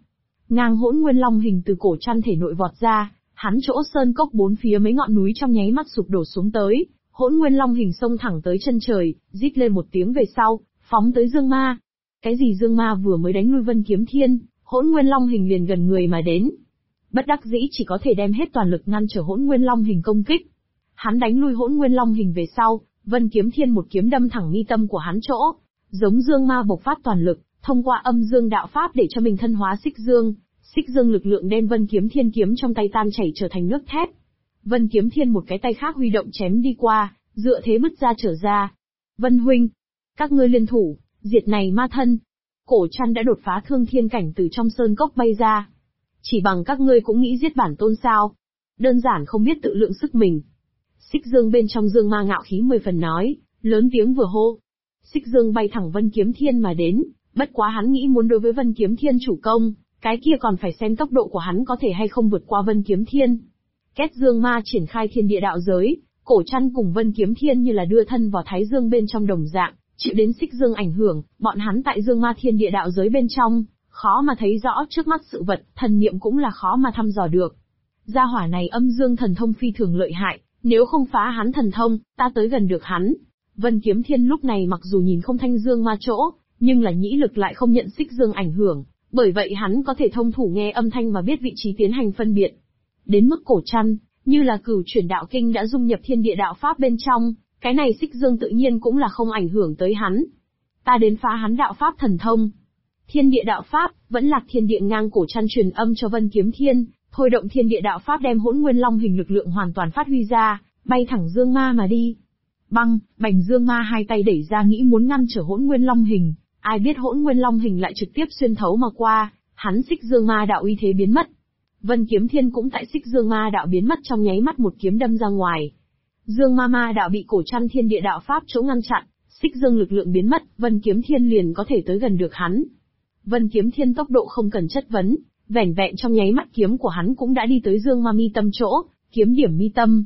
Ngang hỗn nguyên long hình từ cổ chăn thể nội vọt ra, hắn chỗ sơn cốc bốn phía mấy ngọn núi trong nháy mắt sụp đổ xuống tới, hỗn nguyên long hình xông thẳng tới chân trời, rít lên một tiếng về sau, phóng tới Dương Ma. Cái gì Dương Ma vừa mới đánh lui Vân Kiếm Thiên, hỗn nguyên long hình liền gần người mà đến. Bất đắc dĩ chỉ có thể đem hết toàn lực ngăn trở hỗn nguyên long hình công kích. Hắn đánh lui hỗn nguyên long hình về sau, Vân Kiếm Thiên một kiếm đâm thẳng mi tâm của hắn chỗ, giống Dương Ma bộc phát toàn lực, thông qua âm dương đạo pháp để cho mình thân hóa xích dương. Xích dương lực lượng đem Vân Kiếm Thiên kiếm trong tay tan chảy trở thành nước thép. Vân Kiếm Thiên một cái tay khác huy động chém đi qua, dựa thế bứt ra trở ra. Vân huynh, các ngươi liên thủ, diệt này ma thân. Cổ chăn đã đột phá thương thiên cảnh từ trong sơn cốc bay ra. Chỉ bằng các ngươi cũng nghĩ giết bản tôn sao? Đơn giản không biết tự lượng sức mình. Xích dương bên trong Dương Ma ngạo khí 10 phần nói, lớn tiếng vừa hô. Xích dương bay thẳng Vân Kiếm Thiên mà đến, bất quá hắn nghĩ muốn đối với Vân Kiếm Thiên chủ công, cái kia còn phải xem tốc độ của hắn có thể hay không vượt qua Vân Kiếm Thiên. Kết Dương Ma triển khai thiên địa đạo giới, cổ chăn cùng Vân Kiếm Thiên như là đưa thân vào thái dương bên trong đồng dạng, chịu đến xích dương ảnh hưởng, bọn hắn tại Dương Ma thiên địa đạo giới bên trong, khó mà thấy rõ trước mắt sự vật, thần niệm cũng là khó mà thăm dò được. Gia hỏa này âm dương thần thông phi thường lợi hại, nếu không phá hắn thần thông, ta tới gần được hắn. Vân Kiếm Thiên lúc này mặc dù nhìn không thanh Dương Ma chỗ, nhưng là nhĩ lực lại không nhận xích dương ảnh hưởng, bởi vậy hắn có thể thông thủ nghe âm thanh mà biết vị trí tiến hành phân biệt. Đến mức cổ chăn, như là cửu chuyển đạo kinh đã dung nhập thiên địa đạo pháp bên trong, cái này xích dương tự nhiên cũng là không ảnh hưởng tới hắn. Ta đến phá hắn đạo pháp thần thông. Thiên địa đạo pháp, vẫn lạc thiên địa ngang cổ chăn truyền âm cho Vân Kiếm Thiên, thôi động thiên địa đạo pháp đem hỗn nguyên long hình lực lượng hoàn toàn phát huy ra, bay thẳng Dương Ma mà đi. Băng, bành Dương Ma hai tay đẩy ra nghĩ muốn ngăn trở hỗn nguyên long hình, ai biết hỗn nguyên long hình lại trực tiếp xuyên thấu mà qua, hắn xích dương ma đạo uy thế biến mất. Vân Kiếm Thiên cũng tại xích dương ma đạo biến mất trong nháy mắt một kiếm đâm ra ngoài. Dương ma đạo bị cổ chăn thiên địa đạo pháp chỗ ngăn chặn, xích dương lực lượng biến mất, Vân Kiếm Thiên liền có thể tới gần được hắn. Vân Kiếm Thiên tốc độ không cần chất vấn, vẻn vẹn trong nháy mắt kiếm của hắn cũng đã đi tới Dương Ma mi tâm chỗ, kiếm điểm mi tâm.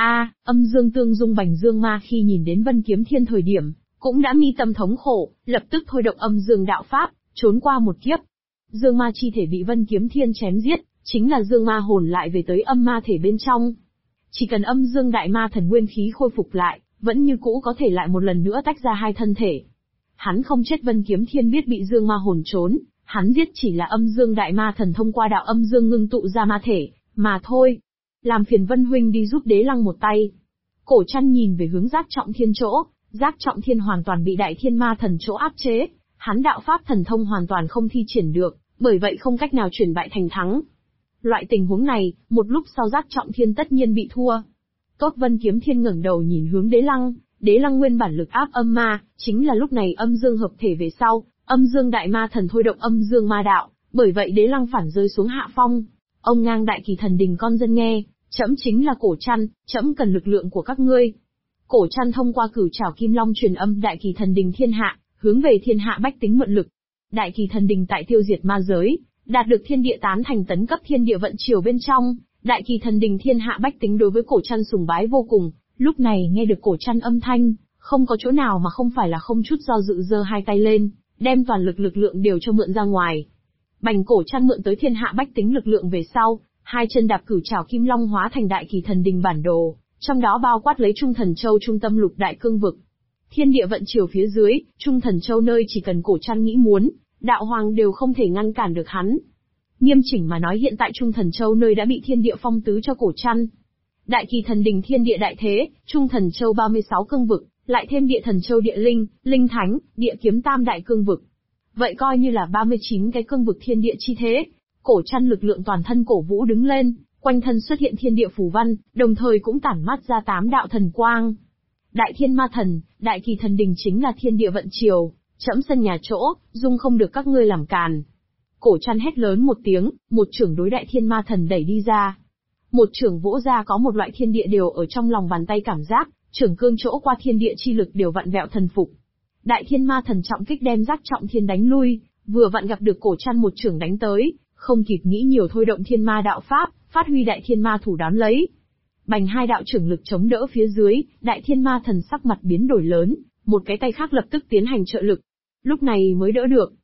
Âm dương tương dung bành Dương Ma khi nhìn đến Vân Kiếm Thiên thời điểm, cũng đã mi tâm thống khổ, lập tức thôi động âm dương đạo pháp, trốn qua một kiếp. Dương ma chi thể bị Vân Kiếm Thiên chém giết, chính là dương ma hồn lại về tới âm ma thể bên trong. Chỉ cần âm dương đại ma thần nguyên khí khôi phục lại, vẫn như cũ có thể lại một lần nữa tách ra hai thân thể. Hắn không chết, Vân Kiếm Thiên biết bị dương ma hồn trốn, hắn giết chỉ là âm dương đại ma thần thông qua đạo âm dương ngưng tụ ra ma thể, mà thôi. Làm phiền Vân huynh đi giúp Đế Lăng một tay. Cổ Chăn nhìn về hướng Giác Trọng Thiên chỗ, Giác Trọng Thiên hoàn toàn bị Đại Thiên Ma Thần chỗ áp chế, hắn đạo pháp thần thông hoàn toàn không thi triển được, bởi vậy không cách nào chuyển bại thành thắng. Loại tình huống này, một lúc sau Giác Trọng Thiên tất nhiên bị thua. Tốt, Vân Kiếm Thiên ngẩng đầu nhìn hướng Đế Lăng nguyên bản lực áp âm ma, chính là lúc này âm dương hợp thể về sau, âm dương đại ma thần thôi động âm dương ma đạo, bởi vậy Đế Lăng phản rơi xuống hạ phong. Ông ngang Đại Kỳ Thần Đình con dân nghe, trẫm chính là Cổ Chăn, trẫm cần lực lượng của các ngươi. Cổ Chăn thông qua cửu trảo kim long truyền âm Đại Kỳ Thần Đình thiên hạ, hướng về thiên hạ bách tính mượn lực. Đại Kỳ Thần Đình tại tiêu diệt ma giới, đạt được thiên địa tán thành tấn cấp thiên địa vận chiều bên trong, Đại Kỳ Thần Đình thiên hạ bách tính đối với Cổ Chăn sùng bái vô cùng. Lúc này nghe được Cổ Chăn âm thanh, không có chỗ nào mà không phải là không chút do dự giơ hai tay lên, đem toàn lực lượng đều cho mượn ra ngoài. Bành Cổ Chăn mượn tới thiên hạ bách tính lực lượng về sau, hai chân đạp cửu trảo kim long hóa thành Đại Kỳ Thần Đình bản đồ, trong đó bao quát lấy Trung Thần Châu trung tâm lục đại cương vực. Thiên địa vận chiều phía dưới, Trung Thần Châu nơi chỉ cần Cổ Chăn nghĩ muốn, đạo hoàng đều không thể ngăn cản được hắn. Nghiêm chỉnh mà nói, hiện tại Trung Thần Châu nơi đã bị thiên địa phong tứ cho Cổ Chăn. Đại Kỳ Thần Đình thiên địa đại thế, Trung Thần Châu 36 cương vực, lại thêm địa Thần Châu địa linh, linh thánh, địa kiếm tam đại cương vực. Vậy coi như là 39 cái cương vực thiên địa chi thế. Cổ Chăn lực lượng toàn thân cổ vũ đứng lên, quanh thân xuất hiện thiên địa phù văn, đồng thời cũng tản mát ra 8 đạo thần quang. Đại Thiên Ma Thần, Đại Kỳ Thần Đình chính là thiên địa vận chiều, trẫm sân nhà chỗ, dung không được các ngươi làm càn. Cổ Chăn hét lớn một tiếng, một chưởng đối Đại Thiên Ma Thần đẩy đi ra. Một chưởng vỗ ra có một loại thiên địa đều ở trong lòng bàn tay cảm giác, chưởng cương chỗ qua thiên địa chi lực đều vặn vẹo thần phục. Đại Thiên Ma Thần trọng kích đem Giác Trọng Thiên đánh lui, vừa vặn gặp được Cổ Chăn một chưởng đánh tới, không kịp nghĩ nhiều thôi động Thiên Ma đạo pháp, phát huy Đại Thiên Ma thủ đón lấy. Bành hai đạo chưởng lực chống đỡ phía dưới, Đại Thiên Ma Thần sắc mặt biến đổi lớn, một cái tay khác lập tức tiến hành trợ lực. Lúc này mới đỡ được.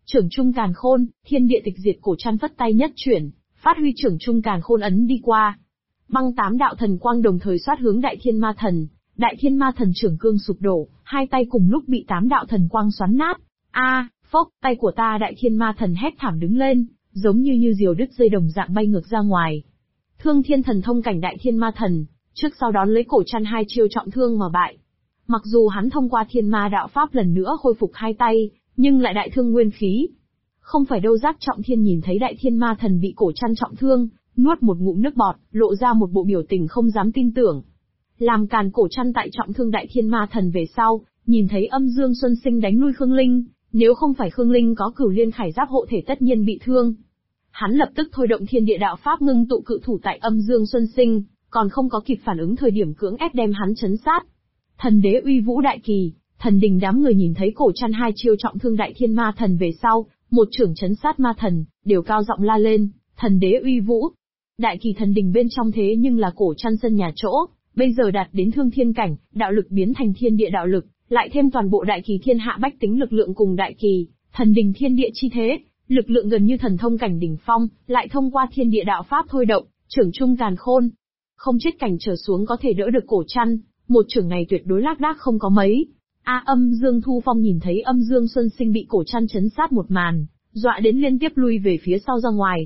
Trưởng trung càn khôn, thiên địa tịch diệt. Cổ Trăn phất tay nhất chuyển, phát huy trưởng trung càn khôn ấn đi qua. Băng 8 đạo thần quang đồng thời xoát hướng Đại Thiên Ma Thần. Đại Thiên Ma Thần trưởng cương sụp đổ, hai tay cùng lúc bị 8 đạo thần quang xoắn nát. Phốc, tay của ta! Đại Thiên Ma Thần hét thảm đứng lên, giống như diều đứt dây đồng dạng bay ngược ra ngoài. Thương Thiên Thần Thông cảnh Đại Thiên Ma Thần, trước sau đón lấy Cổ Trăn hai chiêu trọng thương mà bại. Mặc dù hắn thông qua Thiên Ma đạo pháp lần nữa khôi phục hai tay, nhưng lại đại thương nguyên khí. Không phải đâu. Giác Trọng Thiên nhìn thấy Đại Thiên Ma Thần bị Cổ Trăn trọng thương, nuốt một ngụm nước bọt, lộ ra một bộ biểu tình không dám tin tưởng. Làm càn Cổ Trăn tại trọng thương Đại Thiên Ma Thần về sau, nhìn thấy Âm Dương Xuân Sinh đánh lui Khương Linh, nếu không phải Khương Linh có Cửu Liên Khải Giáp hộ thể tất nhiên bị thương. Hắn lập tức thôi động thiên địa đạo pháp ngưng tụ cự thủ tại Âm Dương Xuân Sinh, còn không có kịp phản ứng thời điểm cưỡng ép đem hắn chấn sát. Thần đế uy vũ đại kỳ, thần đình đám người nhìn thấy Cổ Trăn hai chiêu trọng thương Đại Thiên Ma Thần về sau, một trưởng chấn sát ma thần, đều cao giọng la lên, thần đế uy vũ. Đại kỳ thần đình bên trong thế nhưng là Cổ Trăn sân nhà chỗ, bây giờ đạt đến thương thiên cảnh, đạo lực biến thành thiên địa đạo lực, lại thêm toàn bộ đại kỳ thiên hạ bách tính lực lượng cùng đại kỳ, thần đình thiên địa chi thế, lực lượng gần như thần thông cảnh đỉnh phong, lại thông qua thiên địa đạo pháp thôi động, trưởng trung càn khôn. Không chết cảnh trở xuống có thể đỡ được Cổ Trăn, một trưởng này tuyệt đối lác đác không có mấy. Âm Dương Thu Phong nhìn thấy Âm Dương Xuân Sinh bị Cổ Trăn chấn sát một màn, dọa đến liên tiếp lui về phía sau ra ngoài.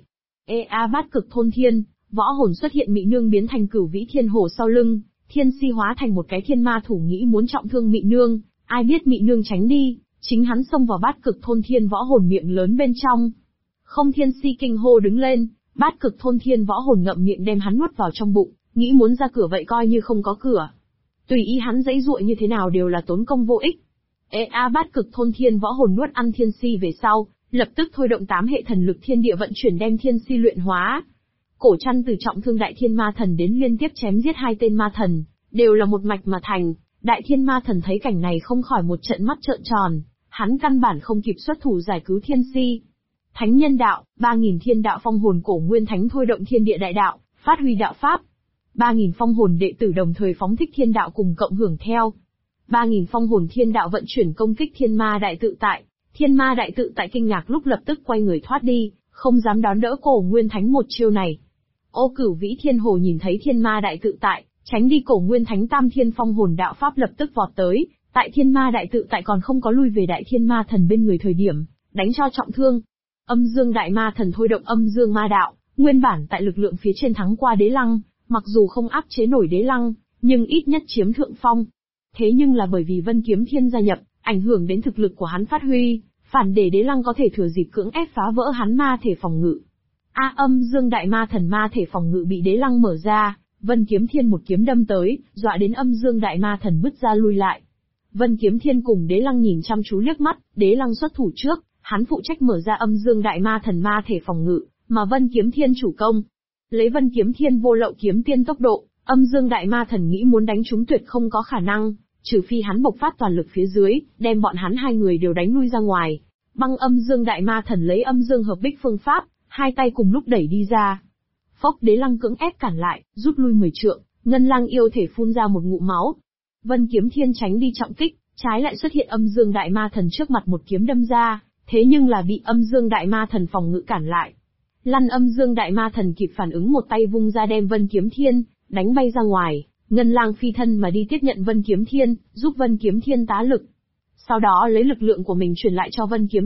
Bát cực thôn thiên, võ hồn xuất hiện Mị Nương biến thành Cửu Vĩ Thiên Hồ sau lưng, Thiên Si hóa thành một cái thiên ma thủ nghĩ muốn trọng thương Mị Nương, ai biết Mị Nương tránh đi, chính hắn xông vào bát cực thôn thiên võ hồn miệng lớn bên trong. Không Thiên Si kinh hô đứng lên, bát cực thôn thiên võ hồn ngậm miệng đem hắn nuốt vào trong bụng, nghĩ muốn ra cửa vậy coi như không có cửa. Tùy ý hắn giãy giụa như thế nào đều là tốn công vô ích. Bát cực thôn thiên võ hồn nuốt ăn Thiên Si về sau, lập tức thôi động 8 hệ thần lực thiên địa vận chuyển đem Thiên Si luyện hóa. Cổ Trăn từ trọng thương Đại Thiên Ma Thần đến liên tiếp chém giết 2 tên ma thần, đều là một mạch mà thành. Đại Thiên Ma Thần thấy cảnh này không khỏi một trận mắt trợn tròn, hắn căn bản không kịp xuất thủ giải cứu Thiên Si. Thánh nhân đạo, 3000 thiên đạo phong hồn cổ nguyên thánh thôi động thiên địa đại đạo, phát huy đạo pháp. 3000 phong hồn đệ tử đồng thời phóng thích thiên đạo cùng cộng hưởng theo. 3000 phong hồn thiên đạo vận chuyển công kích Thiên Ma đại tự tại. Thiên Ma đại tự tại kinh ngạc lúc lập tức quay người thoát đi, không dám đón đỡ cổ nguyên thánh một chiêu này. Cửu Vĩ Thiên Hồ nhìn thấy Thiên Ma đại tự tại, tránh đi cổ nguyên thánh tam thiên phong hồn đạo pháp lập tức vọt tới, tại Thiên Ma đại tự tại còn không có lui về Đại Thiên Ma Thần bên người thời điểm, đánh cho trọng thương. Âm Dương đại ma thần thôi động Âm Dương ma đạo, nguyên bản tại lực lượng phía trên thắng qua Đế Lăng, mặc dù không áp chế nổi Đế Lăng, nhưng ít nhất chiếm thượng phong. Thế nhưng là bởi vì Vân Kiếm Thiên gia nhập, ảnh hưởng đến thực lực của hắn phát huy, phản để Đế Lăng có thể thừa dịp cưỡng ép phá vỡ hắn ma thể phòng ngự. Âm Dương đại ma thần ma thể phòng ngự bị Đế Lăng mở ra, Vân Kiếm Thiên một kiếm đâm tới, dọa đến Âm Dương đại ma thần bứt ra lui lại. Vân Kiếm Thiên cùng Đế Lăng nhìn chăm chú liếc mắt, Đế Lăng xuất thủ trước, hắn phụ trách mở ra Âm Dương đại ma thần ma thể phòng ngự, mà Vân Kiếm Thiên chủ công. Lấy Vân Kiếm Thiên vô lậu kiếm tiên tốc độ, Âm Dương đại ma thần nghĩ muốn đánh chúng tuyệt không có khả năng, trừ phi hắn bộc phát toàn lực phía dưới, đem bọn hắn hai người đều đánh lui ra ngoài. Băng Âm Dương đại ma thần lấy Âm Dương hợp bích phương pháp, hai tay cùng lúc đẩy đi ra. Phốc, Đế Lăng cưỡng ép cản lại, rút lui 10 trượng, Ngân Lang yêu thể phun ra một ngụm máu. Vân Kiếm Thiên tránh đi trọng kích, trái lại xuất hiện Âm Dương đại ma thần trước mặt một kiếm đâm ra, thế nhưng là bị Âm Dương đại ma thần phòng ngự cản lại. Lăn Âm Dương đại ma thần kịp phản ứng một tay vung ra đem Vân Kiếm Thiên đánh bay ra ngoài, Ngân Lang phi thân mà đi tiếp nhận Vân Kiếm Thiên, giúp Vân Kiếm Thiên tá lực. Sau đó lấy lực lượng của mình truyền lại cho Vân Kiếm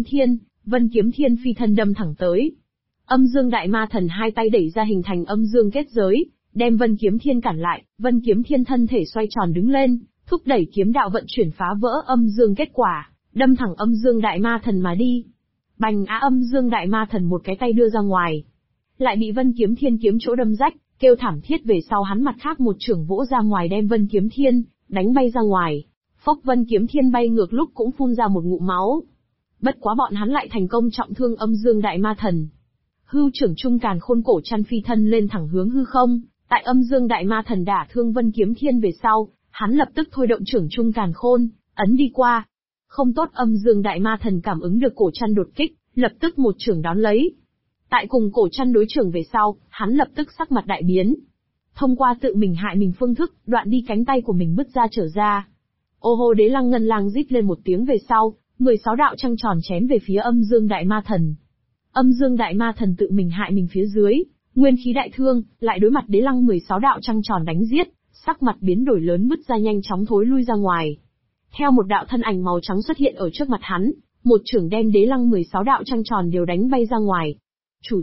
Thiên phi thân đâm thẳng tới. Âm Dương đại ma thần hai tay đẩy ra hình thành âm dương kết giới, đem Vân Kiếm Thiên cản lại, Vân Kiếm Thiên thân thể xoay tròn đứng lên, thúc đẩy kiếm đạo vận chuyển phá vỡ âm dương kết quả, đâm thẳng Âm Dương đại ma thần mà đi. Bành! Âm Dương đại ma thần một cái tay đưa ra ngoài, lại bị Vân Kiếm Thiên kiếm chỗ đâm rách, kêu thảm thiết về sau hắn mặt khác một chưởng vỗ ra ngoài đem Vân Kiếm Thiên đánh bay ra ngoài. Phốc, Vân Kiếm Thiên bay ngược lúc cũng phun ra một ngụm máu. Bất quá bọn hắn lại thành công trọng thương Âm Dương đại ma thần. Hưu trưởng trung càn khôn Cổ Trăn phi thân lên thẳng hướng hư không, tại Âm Dương đại ma thần đả thương Vân Kiếm Thiên về sau, hắn lập tức thôi động trưởng trung càn khôn, ấn đi qua. Không tốt, Âm Dương đại ma thần cảm ứng được Cổ Trăn đột kích, lập tức một trưởng đón lấy. Tại cùng Cổ Trăn đối trưởng về sau, hắn lập tức sắc mặt đại biến. Thông qua tự mình hại mình phương thức, đoạn đi cánh tay của mình bứt ra trở ra. Ô hô! Đế Lăng Ngân Lang rít lên một tiếng về sau, 16 đạo trăng tròn chém về phía Âm Dương Đại Ma Thần. Âm Dương Đại Ma Thần tự mình hại mình phía dưới, nguyên khí đại thương, lại đối mặt Đế Lăng 16 đạo trăng tròn đánh giết, sắc mặt biến đổi lớn, bứt ra nhanh chóng thối lui ra ngoài. Theo một đạo thân ảnh màu trắng xuất hiện ở trước mặt hắn, một chưởng đem Đế Lăng 16 đạo trăng tròn đều đánh bay ra ngoài.